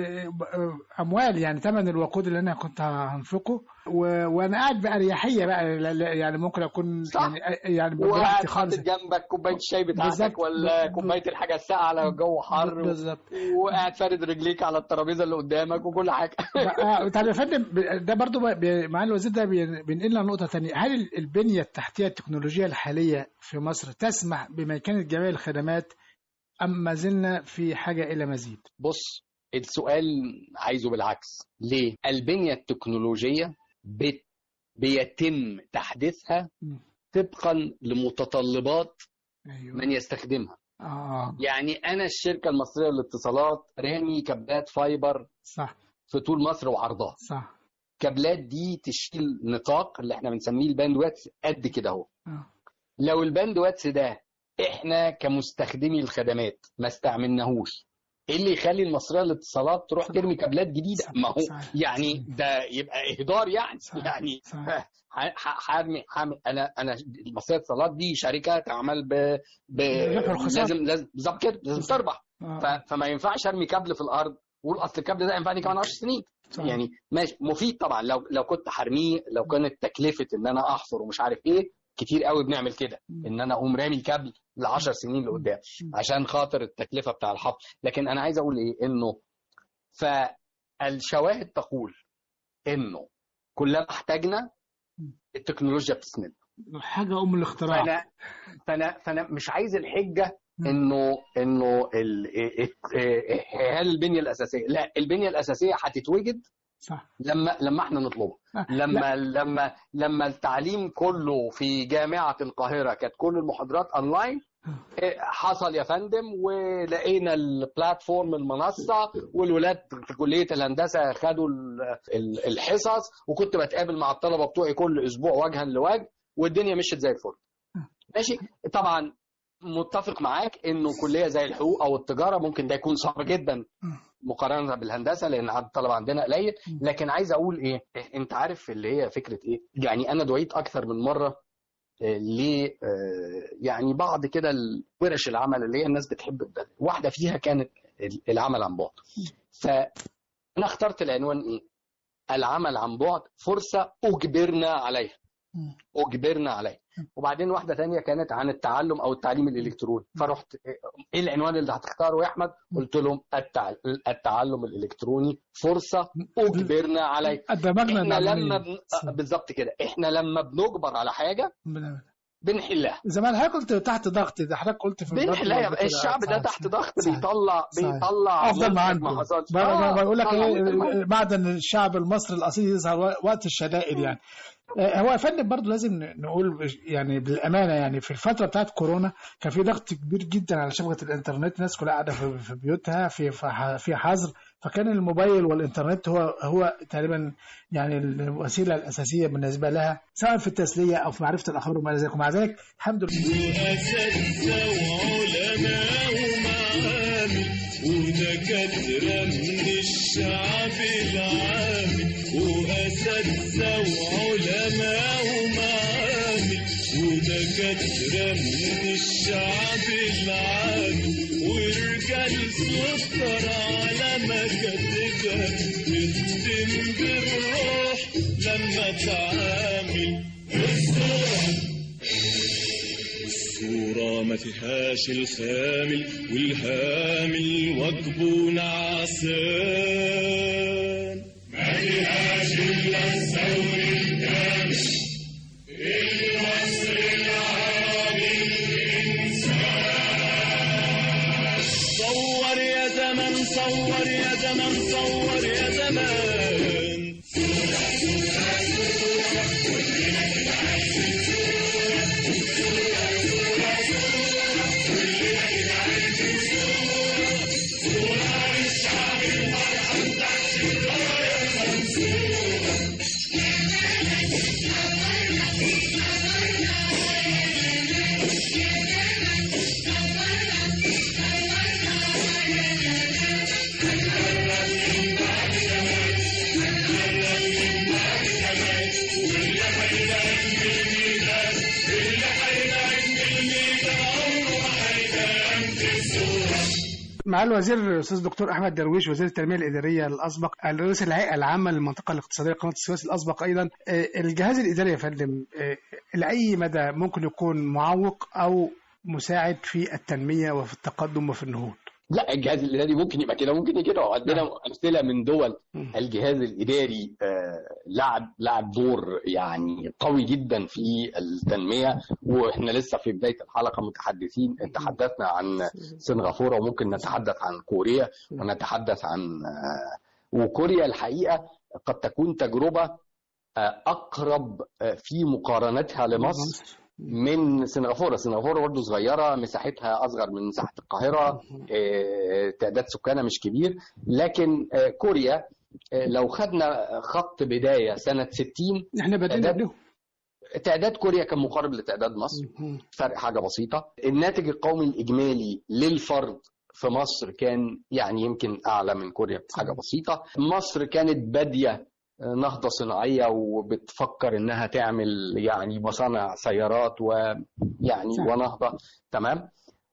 اموال، يعني ثمن الوقود اللي انا كنت هنفقه و- وانا قاعد باريحيه بقى، يعني ممكن اكون صح. يعني يعني براحتي خالص، جنبك كوبايه الشاي بتاعتك ولا كوبايه الحاجه الساقعه على الجو حر بالظبط، وقاعد فارد رجليك على الترابيزه اللي قدامك وكل حاجه. طب يا فندم ده برضو معالي الوزير ده بينقلنا نقطه ثانيه، هل البنيه التحتيه التكنولوجيه الحاليه في مصر تسمح بمكانة جميع الخدمات أم ما زلنا في حاجة إلى مزيد؟ بص السؤال عايزه بالعكس. ليه؟ البنية التكنولوجية بت... بيتم تحديثها طبقا لمتطلبات أيوة. من يستخدمها. آه. يعني أنا الشركة المصرية للاتصالات رامي كابلات فايبر صح في طول مصر وعرضها صح. كابلات دي تشيل نطاق اللي احنا بنسميه الباندويث قد كده اهو. آه. لو الباندويث ده احنا كمستخدمي الخدمات ما استعملناهوش، ايه اللي يخلي المصريه للاتصالات تروح ترمي كابلات جديده؟ ما هو يعني ده يبقى اهدار يعني صحيح. يعني حارمي حارمي انا انا المصريه للاتصالات دي شركه تعمل ب, ب... لازم لازم بالظبط كده لازم تربح. آه. فما ينفعش ارمي كابل في الارض واقول اصل الكابل ده ينفعني كمان عشر سنين صحيح. يعني ماشي مفيد طبعا لو لو كنت حرميه، لو كانت تكلفه ان انا احفر ومش عارف ايه كتير قوي بنعمل كده ان انا اقوم رامي كابل لعشر سنين لقدام عشان خاطر التكلفه بتاع الحفر. لكن انا عايز اقول ايه انه فالشواهد تقول انه كلما احتاجنا التكنولوجيا بتسند حاجه ام الاختراع. فانا فانا فانا مش عايز الحجه انه انه هل البنيه الاساسيه، لا البنيه الاساسيه هتتوجد صح لما لما احنا نطلبها. لما لا. لما لما التعليم كله في جامعه القاهره كانت كل المحاضرات اونلاين حصل يا فندم ولقينا البلاتفورم المنصه والولاد في كليه الهندسه خدوا الحصص وكنت بتقابل مع الطلبه بتوعي كل اسبوع وجها لوجه والدنيا مشيت زي الفل. ماشي طبعا متفق معاك انه كليه زي الحقوق او التجاره ممكن ده يكون صعب جدا مقارنه بالهندسه لان عدد الطلبه عندنا قليل. لكن عايز اقول ايه، انت عارف اللي هي فكره ايه، يعني انا دعيت اكثر من مره ل يعني بعض كده ورش العمل اللي هي الناس بتحب ده. واحده فيها كانت العمل عن بعد، فانا اخترت العنوان ايه، العمل عن بعد فرصه اجبرنا عليها اجبرنا عليها. وبعدين واحده ثانيه كانت عن التعلم او التعليم الالكتروني، فرحت ايه العنوان اللي هتختاره يا احمد؟ قلت لهم التعلم الالكتروني فرصه اجبرنا عليها. احنا لما بن... بالظبط كده احنا لما بنجبر على حاجه بنحلها. زمان حضرتك قلت تحت ضغط، ده حضرتك قلت في بنحلها. الشعب ده تحت ضغط بيطلع بيطلع افضل ما عنده. بقول لك ايه، معدن الشعب المصري الاصيل يظهر وقت الشدائد يعني. هو يا فندم برضه لازم نقول يعني بالامانه، يعني في الفتره بتاعت كورونا كان في ضغط كبير جدا على شبكه الانترنت، الناس كلها قاعده في بيوتها في في حظر، فكان الموبايل والإنترنت هو هو تقريبا يعني الوسيلة الأساسية بالنسبة لها، سواء في التسلية أو في معرفة الآخرين وما ذلك. ومع ذلك الحمد لله وأساتذة وعلماء ومعامل ودكاترة من الشعب العامي، وأساتذة وعلماء ومعامل ودكاترة من الشعب العامي، ورجال سكر على مكاتبها بتدم بالروح لما تعامل. الصورة ما فيهاش الخامل والهامل واجبه نعسان، ما فيهاش إلا الثور الكامل المصري العربي الإنسان. صور يا زمن صور يا زمن صور يا زمن. مع الوزير الاستاذ الدكتور احمد درويش وزير التنميه الاداريه الاسبق، رئيس الهيئه العامه للمنطقه الاقتصاديه قناه السويس الاسبق ايضا، الجهاز الاداري يا فندم لاي مدى ممكن يكون معوق او مساعد في التنميه وفي التقدم وفي النهوض؟ لا، الجهاز الاداري ممكن يبقى كده ممكن كده، وعندنا امثله من دول الجهاز الاداري لعب لعب دور يعني قوي جدا في التنميه. واحنا لسه في بدايه الحلقه متحدثين تحدثنا عن سنغافوره، وممكن نتحدث عن كوريا ونتحدث عن وكوريا الحقيقه قد تكون تجربه اقرب في مقارنتها لمصر من سنغافوره. سنغافوره برضه صغيره، مساحتها اصغر من مساحه القاهره، تعداد سكانها مش كبير. لكن كوريا لو خدنا خط بدايه سنه ستين احنا بدأنا تعداد كوريا كان مقارب لتعداد مصر، فرق حاجه بسيطه. الناتج القومي الاجمالي للفرد في مصر كان يعني يمكن اعلى من كوريا بحاجه بسيطه. مصر كانت باديه نهضة صناعية وبتفكر انها تعمل يعني مصانع سيارات ويعني ونهضة تمام.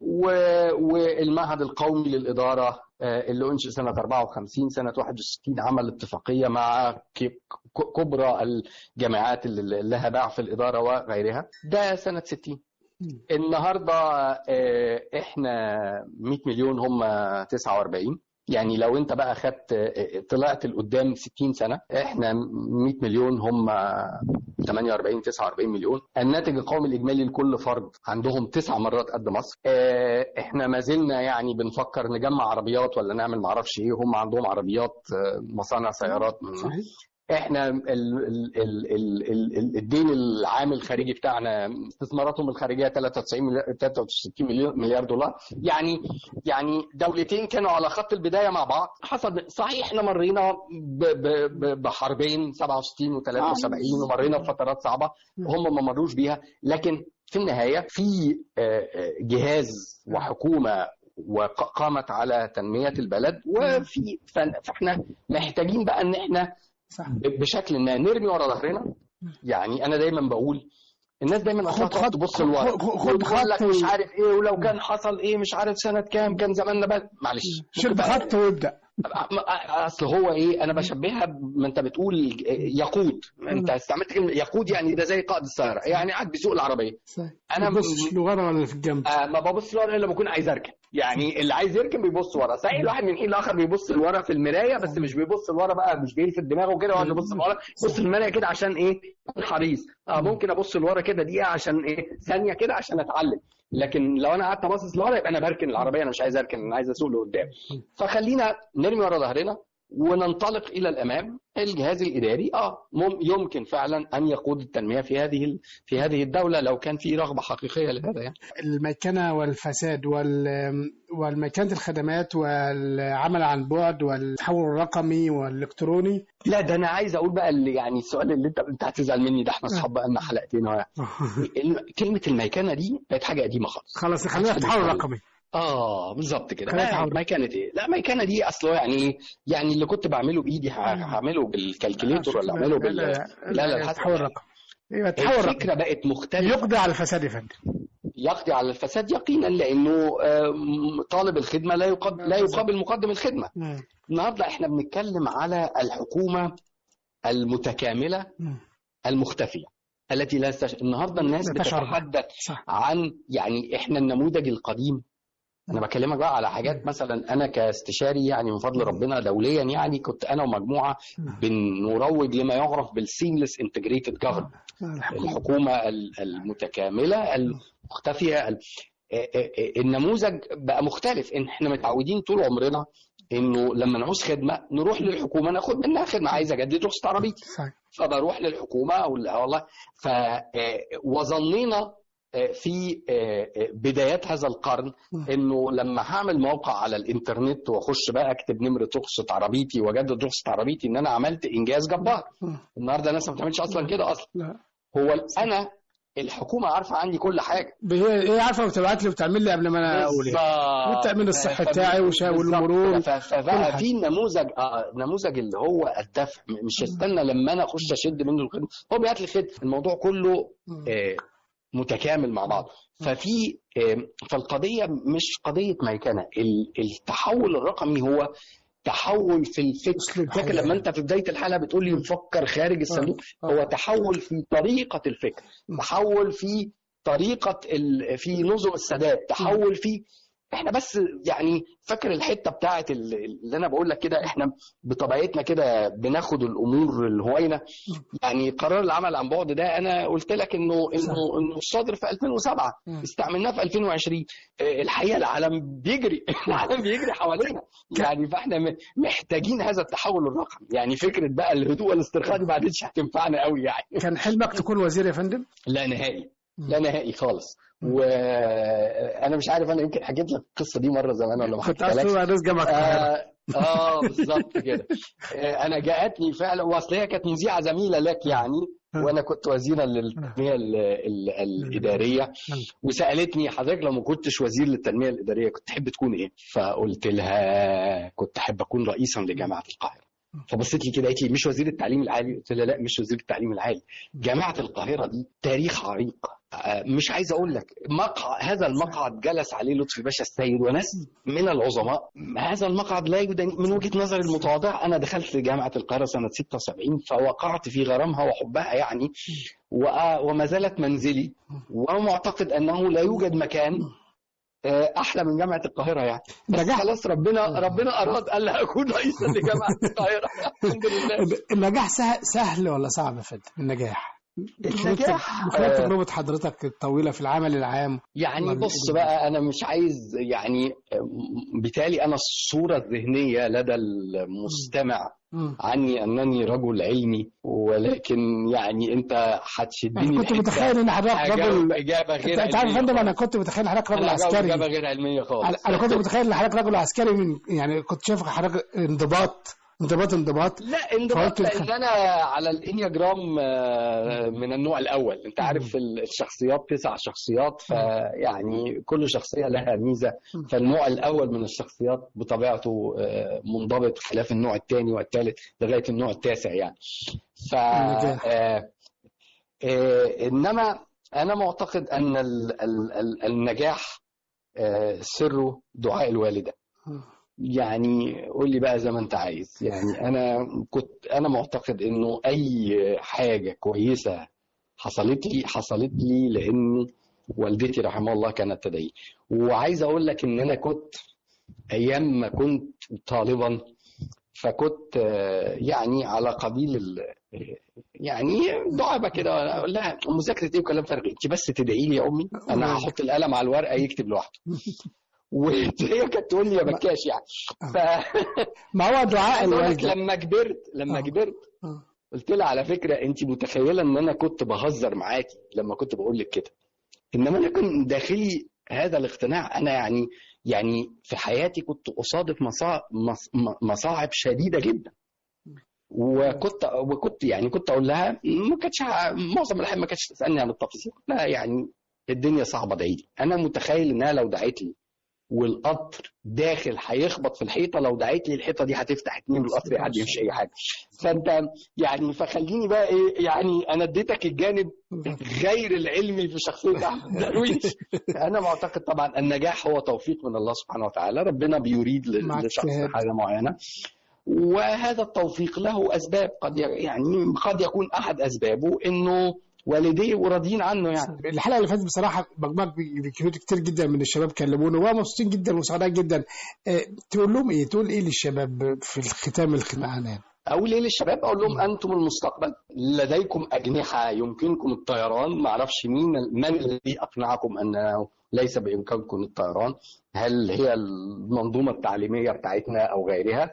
والمعهد القومي للإدارة اللي أنشئ سنة أربعة وخمسين سنة واحد وستين عمل اتفاقية مع كبرى الجامعات اللي لها باع في الإدارة وغيرها، ده سنة ستين. النهاردة احنا مئة مليون هم تسعة وأربعين، يعني لو انت بقى خدت طلعت لقدام ستين سنه، احنا مئة مليون هم ثمانية وأربعين تسعة وأربعين مليون. الناتج القومي الاجمالي لكل فرد عندهم تسع مرات قد مصر. احنا ما زلنا يعني بنفكر نجمع عربيات ولا نعمل معرفش ايه، هم عندهم عربيات مصانع سيارات. احنا ال ال ال ال ال الدين العام الخارجي بتاعنا استثماراتهم الخارجيه ثلاثة وستين مليار دولار. يعني يعني دولتين كانوا على خط البدايه مع بعض. حصل صحيح احنا مرينا بحربين سبعة وستين وثلاثة وسبعين ومرينا بفترات صعبه هم ما مروش بيها، لكن في النهايه في جهاز وحكومه وقامت على تنميه البلد، وفي فاحنا محتاجين بقى ان احنا صح. بشكل ما نرمي ورا ظهرنا. يعني انا دايما بقول الناس دايما هتقعد تبص لورا وتقول لك مش عارف ايه، ولو كان حصل ايه مش عارف سنه كام كان زماننا بقى. معلش شد خط وابدا. اصل هو ايه، انا بشبهها، ما انت بتقول يقود، انت استعملت كلمه يقود، يعني ده زي قائد السياره، يعني قاعد بيسوق العربيه. انا ما ببصش لورا ولا في الجنب، آه ما ببص لورا الا لما اكون عايز اركب. يعني اللي عايز يركب بيبص ورا. صحيح الواحد من حين لاخر بيبص لورا في المرايه، بس مش بيبص لورا بقى، مش بيلفت دماغه كده ويقعد يبص لورا، يبص في المرايه كده عشان ايه؟ حريص. اه ممكن ابص لورا كده دقيقه عشان ايه؟ ثانيه كده عشان اتعلم. لكن لو انا قعدت باصص لورا يبقى انا بركن العربيه، انا مش عايز اركن، انا عايز اسوق لقدام. فخلينا نرمي ورا ظهرنا وننطلق الى الامام. الجهاز الاداري اه يمكن فعلا ان يقود التنميه في هذه في هذه الدوله لو كان في رغبه حقيقيه لهذا. يعني الميكنه والفساد والميكنه الخدمات والعمل عن بعد والتحول الرقمي والالكتروني. لا ده انا عايز اقول بقى اللي يعني السؤال اللي انت انت هتزعل مني ده، احنا اصحاب بقى لنا حلقتين اهو. كلمه الميكنه دي بقت حاجه قديمه خالص. خلاص خلينا في التحول الرقمي. اه بالظبط كده. ميكنه ايه؟ لا ميكنه دي اصله يعني يعني اللي كنت بعمله بايدي هعمله بالكالكوليتور ولا اعمله بال لا لا التحول الرقمي. ايوه التحول الفكره بقت مختلفه. يقضي على الفساد يا فندم. يقضي على الفساد يقينا، لانه طالب الخدمه لا يقابل لا يقابل مقدم الخدمه. النهارده احنا بنتكلم على الحكومه المتكامله المختفيه التي لا تش... النهارده الناس بتتحدث عن يعني احنا النموذج القديم. انا بكلمك بقى على حاجات مثلا انا كاستشاري يعني من فضل ربنا دوليا، يعني كنت انا ومجموعه بنروج لما يعرف بالسيملس انتجريتد جفرمنت، الحكومه المتكامله المختفيه. النموذج بقى مختلف. ان احنا متعودين طول عمرنا انه لما نعوز خدمه نروح للحكومه ناخد منها خدمه. عايز اجدد رخصه عربيتي فبروح للحكومه او والله ف وظنينا في بدايات هذا القرن انه لما هعمل موقع على الانترنت واخش بقى اكتب نمره رخصه عربيتي واجدد رخصه عربيتي ان انا عملت انجاز جبار. النهارده الناس ما بتعملش اصلا كده اصلا. هو انا الحكومه عارفه عني كل حاجه. هي عارفه وبتبعت لي وبتعمل لي قبل ما انا اقول ايه وتامين الصحي بتاعي والمرور. فبقى في نموذج اه نموذج اللي هو الدفع. مش استنى لما انا اخش اشد منه الخدمه، هو بيبعت لي خدمه. الموضوع كله آه متكامل مع بعض. ففي فالقضيه مش قضيه ميكنه. التحول الرقمي هو تحول في الفكر. فاكر لما انت في بدايه الحلقه بتقول لي نفكر خارج الصندوق؟ هو تحول في طريقه الفكر، تحول في طريقه ال... في نظم السداد، تحول في احنا بس يعني فاكر الحته بتاعت اللي انا بقول لك كده. احنا بطبيعتنا كده بناخد الامور الهوينه. يعني قرار العمل عن بعد ده انا قلت لك انه انه انه صادر في ألفين وسبعة، استعملناه في ألفين وعشرين. الحقيقه العالم بيجري العالم بيجري حوالينا يعني. فاحنا محتاجين هذا التحول الرقمي. يعني فكره بقى الهدوء والاسترخاء دي ما عادتش هتنفعنا قوي يعني. كان حلمك تكون وزير يا فندم؟ لا نهائي، لا نهائي خالص. وانا مش عارف انا يمكن حكيت لك القصه دي مره زمان ولا ما حكيتهاش. كنت عايز رئيس جامعه القاهره. اه بالظبط كده. انا جاءتني فعلا، واصل هي كانت مذيعه زميله لك يعني، وانا كنت وزيرا للتنميه الاداريه، وسالتني حضرتك لو ما كنتش وزير للتنميه الاداريه كنت تحب تكون ايه؟ فقلت لها كنت احب اكون رئيسا لجامعه القاهره. فبصيت لي كده قالت لي مش وزير التعليم العالي؟ قلت لها لا مش وزير التعليم العالي. جامعه القاهره دي تاريخ عريق. مش عايز اقول لك مقعد، هذا المقعد جلس عليه لطفي باشا السيد وناس من العظماء. هذا المقعد لا يدني من وجهه نظري المتواضعه. انا دخلت جامعه القاهره سنه ستة وسبعين فوقعت في غرامها وحبها يعني، وما زالت منزلي، ومعتقد انه لا يوجد مكان احلى من جامعه القاهره يعني. بس خلاص ربنا ربنا اراد الا اكون رئيسا لجامعه القاهره. الحمد لله. النجاح سهل ولا صعب يا فندم؟ النجاح النجاح خلال تجربة حضرتك الطويلة في العمل العام. يعني بص بقى أنا مش عايز يعني بالتالي أنا الصورة الذهنية لدى المستمع عني أنني رجل علمي، ولكن يعني أنت هتشدني. كنت متخيل إن حضرتك رجل إجابة غير أنت عارف يا فندم أنا كنت متخيل إن حضرتك رجل عسكري. إجابة غير علمية خالص. أنا كنت متخيل إن حضرتك رجل عسكري من يعني كنت شايف حضرتك انضباط انضباط انضباط لا انضباط لان انا على الانياجرام من النوع الاول. انت عارف الشخصيات تسع شخصيات، فيعني كل شخصيه لها ميزه. فالنوع الاول من الشخصيات بطبيعته منضبط، خلاف النوع الثاني والثالث لغايه النوع التاسع يعني. ف انما انا معتقد ان النجاح سره دعاء الوالده. يعني قول لي بقى زي ما انت عايز. يعني انا كنت انا معتقد انه اي حاجه كويسه حصلت لي حصلت لي لان والدتي رحمها الله كانت تدعي. وعايز اقول لك ان انا كنت ايام ما كنت طالبا فكنت يعني على قبيل يعني دعابه كده اقول لها مذاكره ايه وكلام فارغ، انت بس تدعي لي يا امي انا هحط القلم على الورقه يكتب لوحده. وهي كانت تقول لي يا بكاش يعني. ف ما هو دعاء الوالده. لما كبرت لما كبرت قلت لها على فكره انت متخيله ان انا كنت بهزر معاكي لما كنت بقول لك كده، انما انا كنت داخلي هذا الاقتناع. انا يعني يعني في حياتي كنت اصادف مصاعب مصاعب شديده جدا، وكنت وكنت يعني كنت اقول لها ما كانتش معظم الاحيان ما كانتش تسالني عن التفاصيل. لا يعني الدنيا صعبه ادعي لي. انا متخيل انها لو دعيت لي والقطر داخل هيخبط في الحيطه، لو دعيت لي الحيطه دي هتفتح اتنين والقطر يعدي مش اي حاجه. فانت يعني فخليني بقى ايه يعني انا اديتك الجانب غير العلمي في شخصيه احمد درويش. انا معتقد طبعا النجاح هو توفيق من الله سبحانه وتعالى، ربنا بيريد لشخص حاجه معينه، وهذا التوفيق له اسباب. قد يعني قد يكون احد اسبابه انه والديه وراضيين عنه. يعني الحلقه اللي فاتت بصراحه مجموعه كتير جدا من الشباب كلمونا ومبسوطين جدا وسعداء جدا. أه تقول لهم ايه؟ تقول ايه للشباب في الختام الختام؟ اقول ايه للشباب؟ اقول لهم انتم المستقبل، لديكم اجنحه يمكنكم الطيران. ما اعرفش مين من الذي اقنعكم انه ليس بامكانكم الطيران، هل هي المنظومه التعليميه بتاعتنا او غيرها.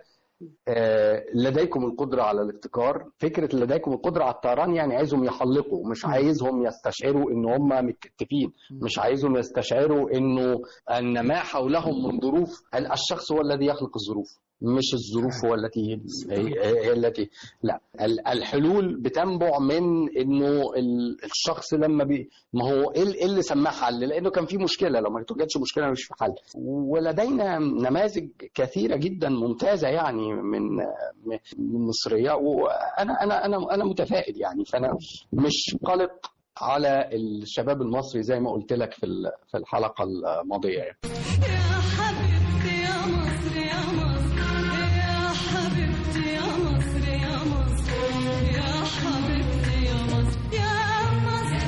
لديكم القدرة على الابتكار. فكرة لديكم القدرة على الطيران يعني عايزهم يحلقوا، مش عايزهم يستشعروا ان هم متكتفين، مش عايزهم يستشعروا انه ان ما حولهم من ظروف. الشخص هو الذي يخلق الظروف، مش الظروف هو التي هي التي لا. الحلول بتنبع من انه الشخص لما بي ما هو ايه اللي سماه حل، لانه كان في مشكله، لو ما توجدش مشكله مش في حل. ولدينا نماذج كثيره جدا ممتازه يعني من من مصريه، وانا انا انا انا متفائل يعني. فانا مش قلق على الشباب المصري زي ما قلت لك في في الحلقه الماضيه يعني. يا حبيبتي يا مصر يا مصر، يا حبيبتي يا مصر يا مصر، يا حبيبتي يا مصر يا مصر.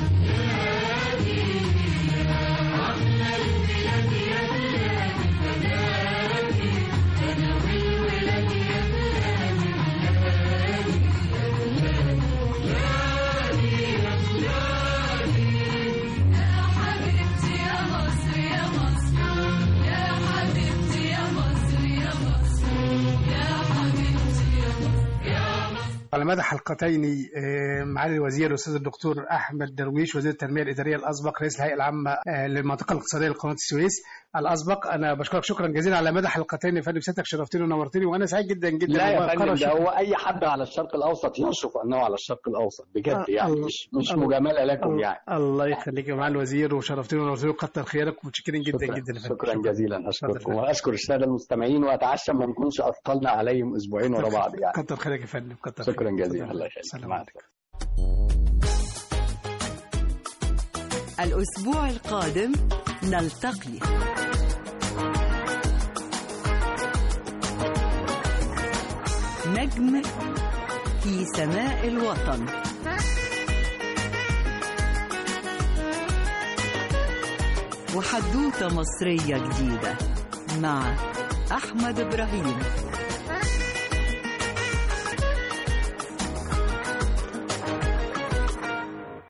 أحلى البلاد يا بلادي بلادي، أنا والولاد يا بلادي بلادي يا بلادي. يا حبيبتي يا مصر يا مصر، يا حبيبتي يا مصر يا مصر، يا حبيبتي يا مصر يا مصر. على مدى حلقتين معالي الوزير الأستاذ الدكتور أحمد درويش وزير التنمية الإدارية الأسبق رئيس الهيئة العامة للمنطقة الاقتصادية لقناة السويس الأسبق، أنا بشكرك شكرا جزيلا على مدى حلقتين يا فندم. سيادتك شرفتني ونورتني وأنا سعيد جدا جدا. لا يا فندم، ده هو أي حد على الشرق الأوسط يشرف أنه على الشرق الأوسط بجد يعني. الله مش مش الله مجاملة لكم الله يعني. الله يخليك يا معالي الوزير وشرفتني ونورتني وكتر خيرك ومتشكرين جدا شكرا جدا. شكرا جزيلا. أشكركم وأشكر السادة المستمعين وأتعشى ما نكونش أثقلنا عليهم أسبوعين ورا بعض يعني. كتر خيرك يا فندم. كتر شكرا جزيلا. الله يخليك. الأسبوع القادم نلتقي. نجم في سماء الوطن. وحدوتة مصرية جديدة مع أحمد إبراهيم.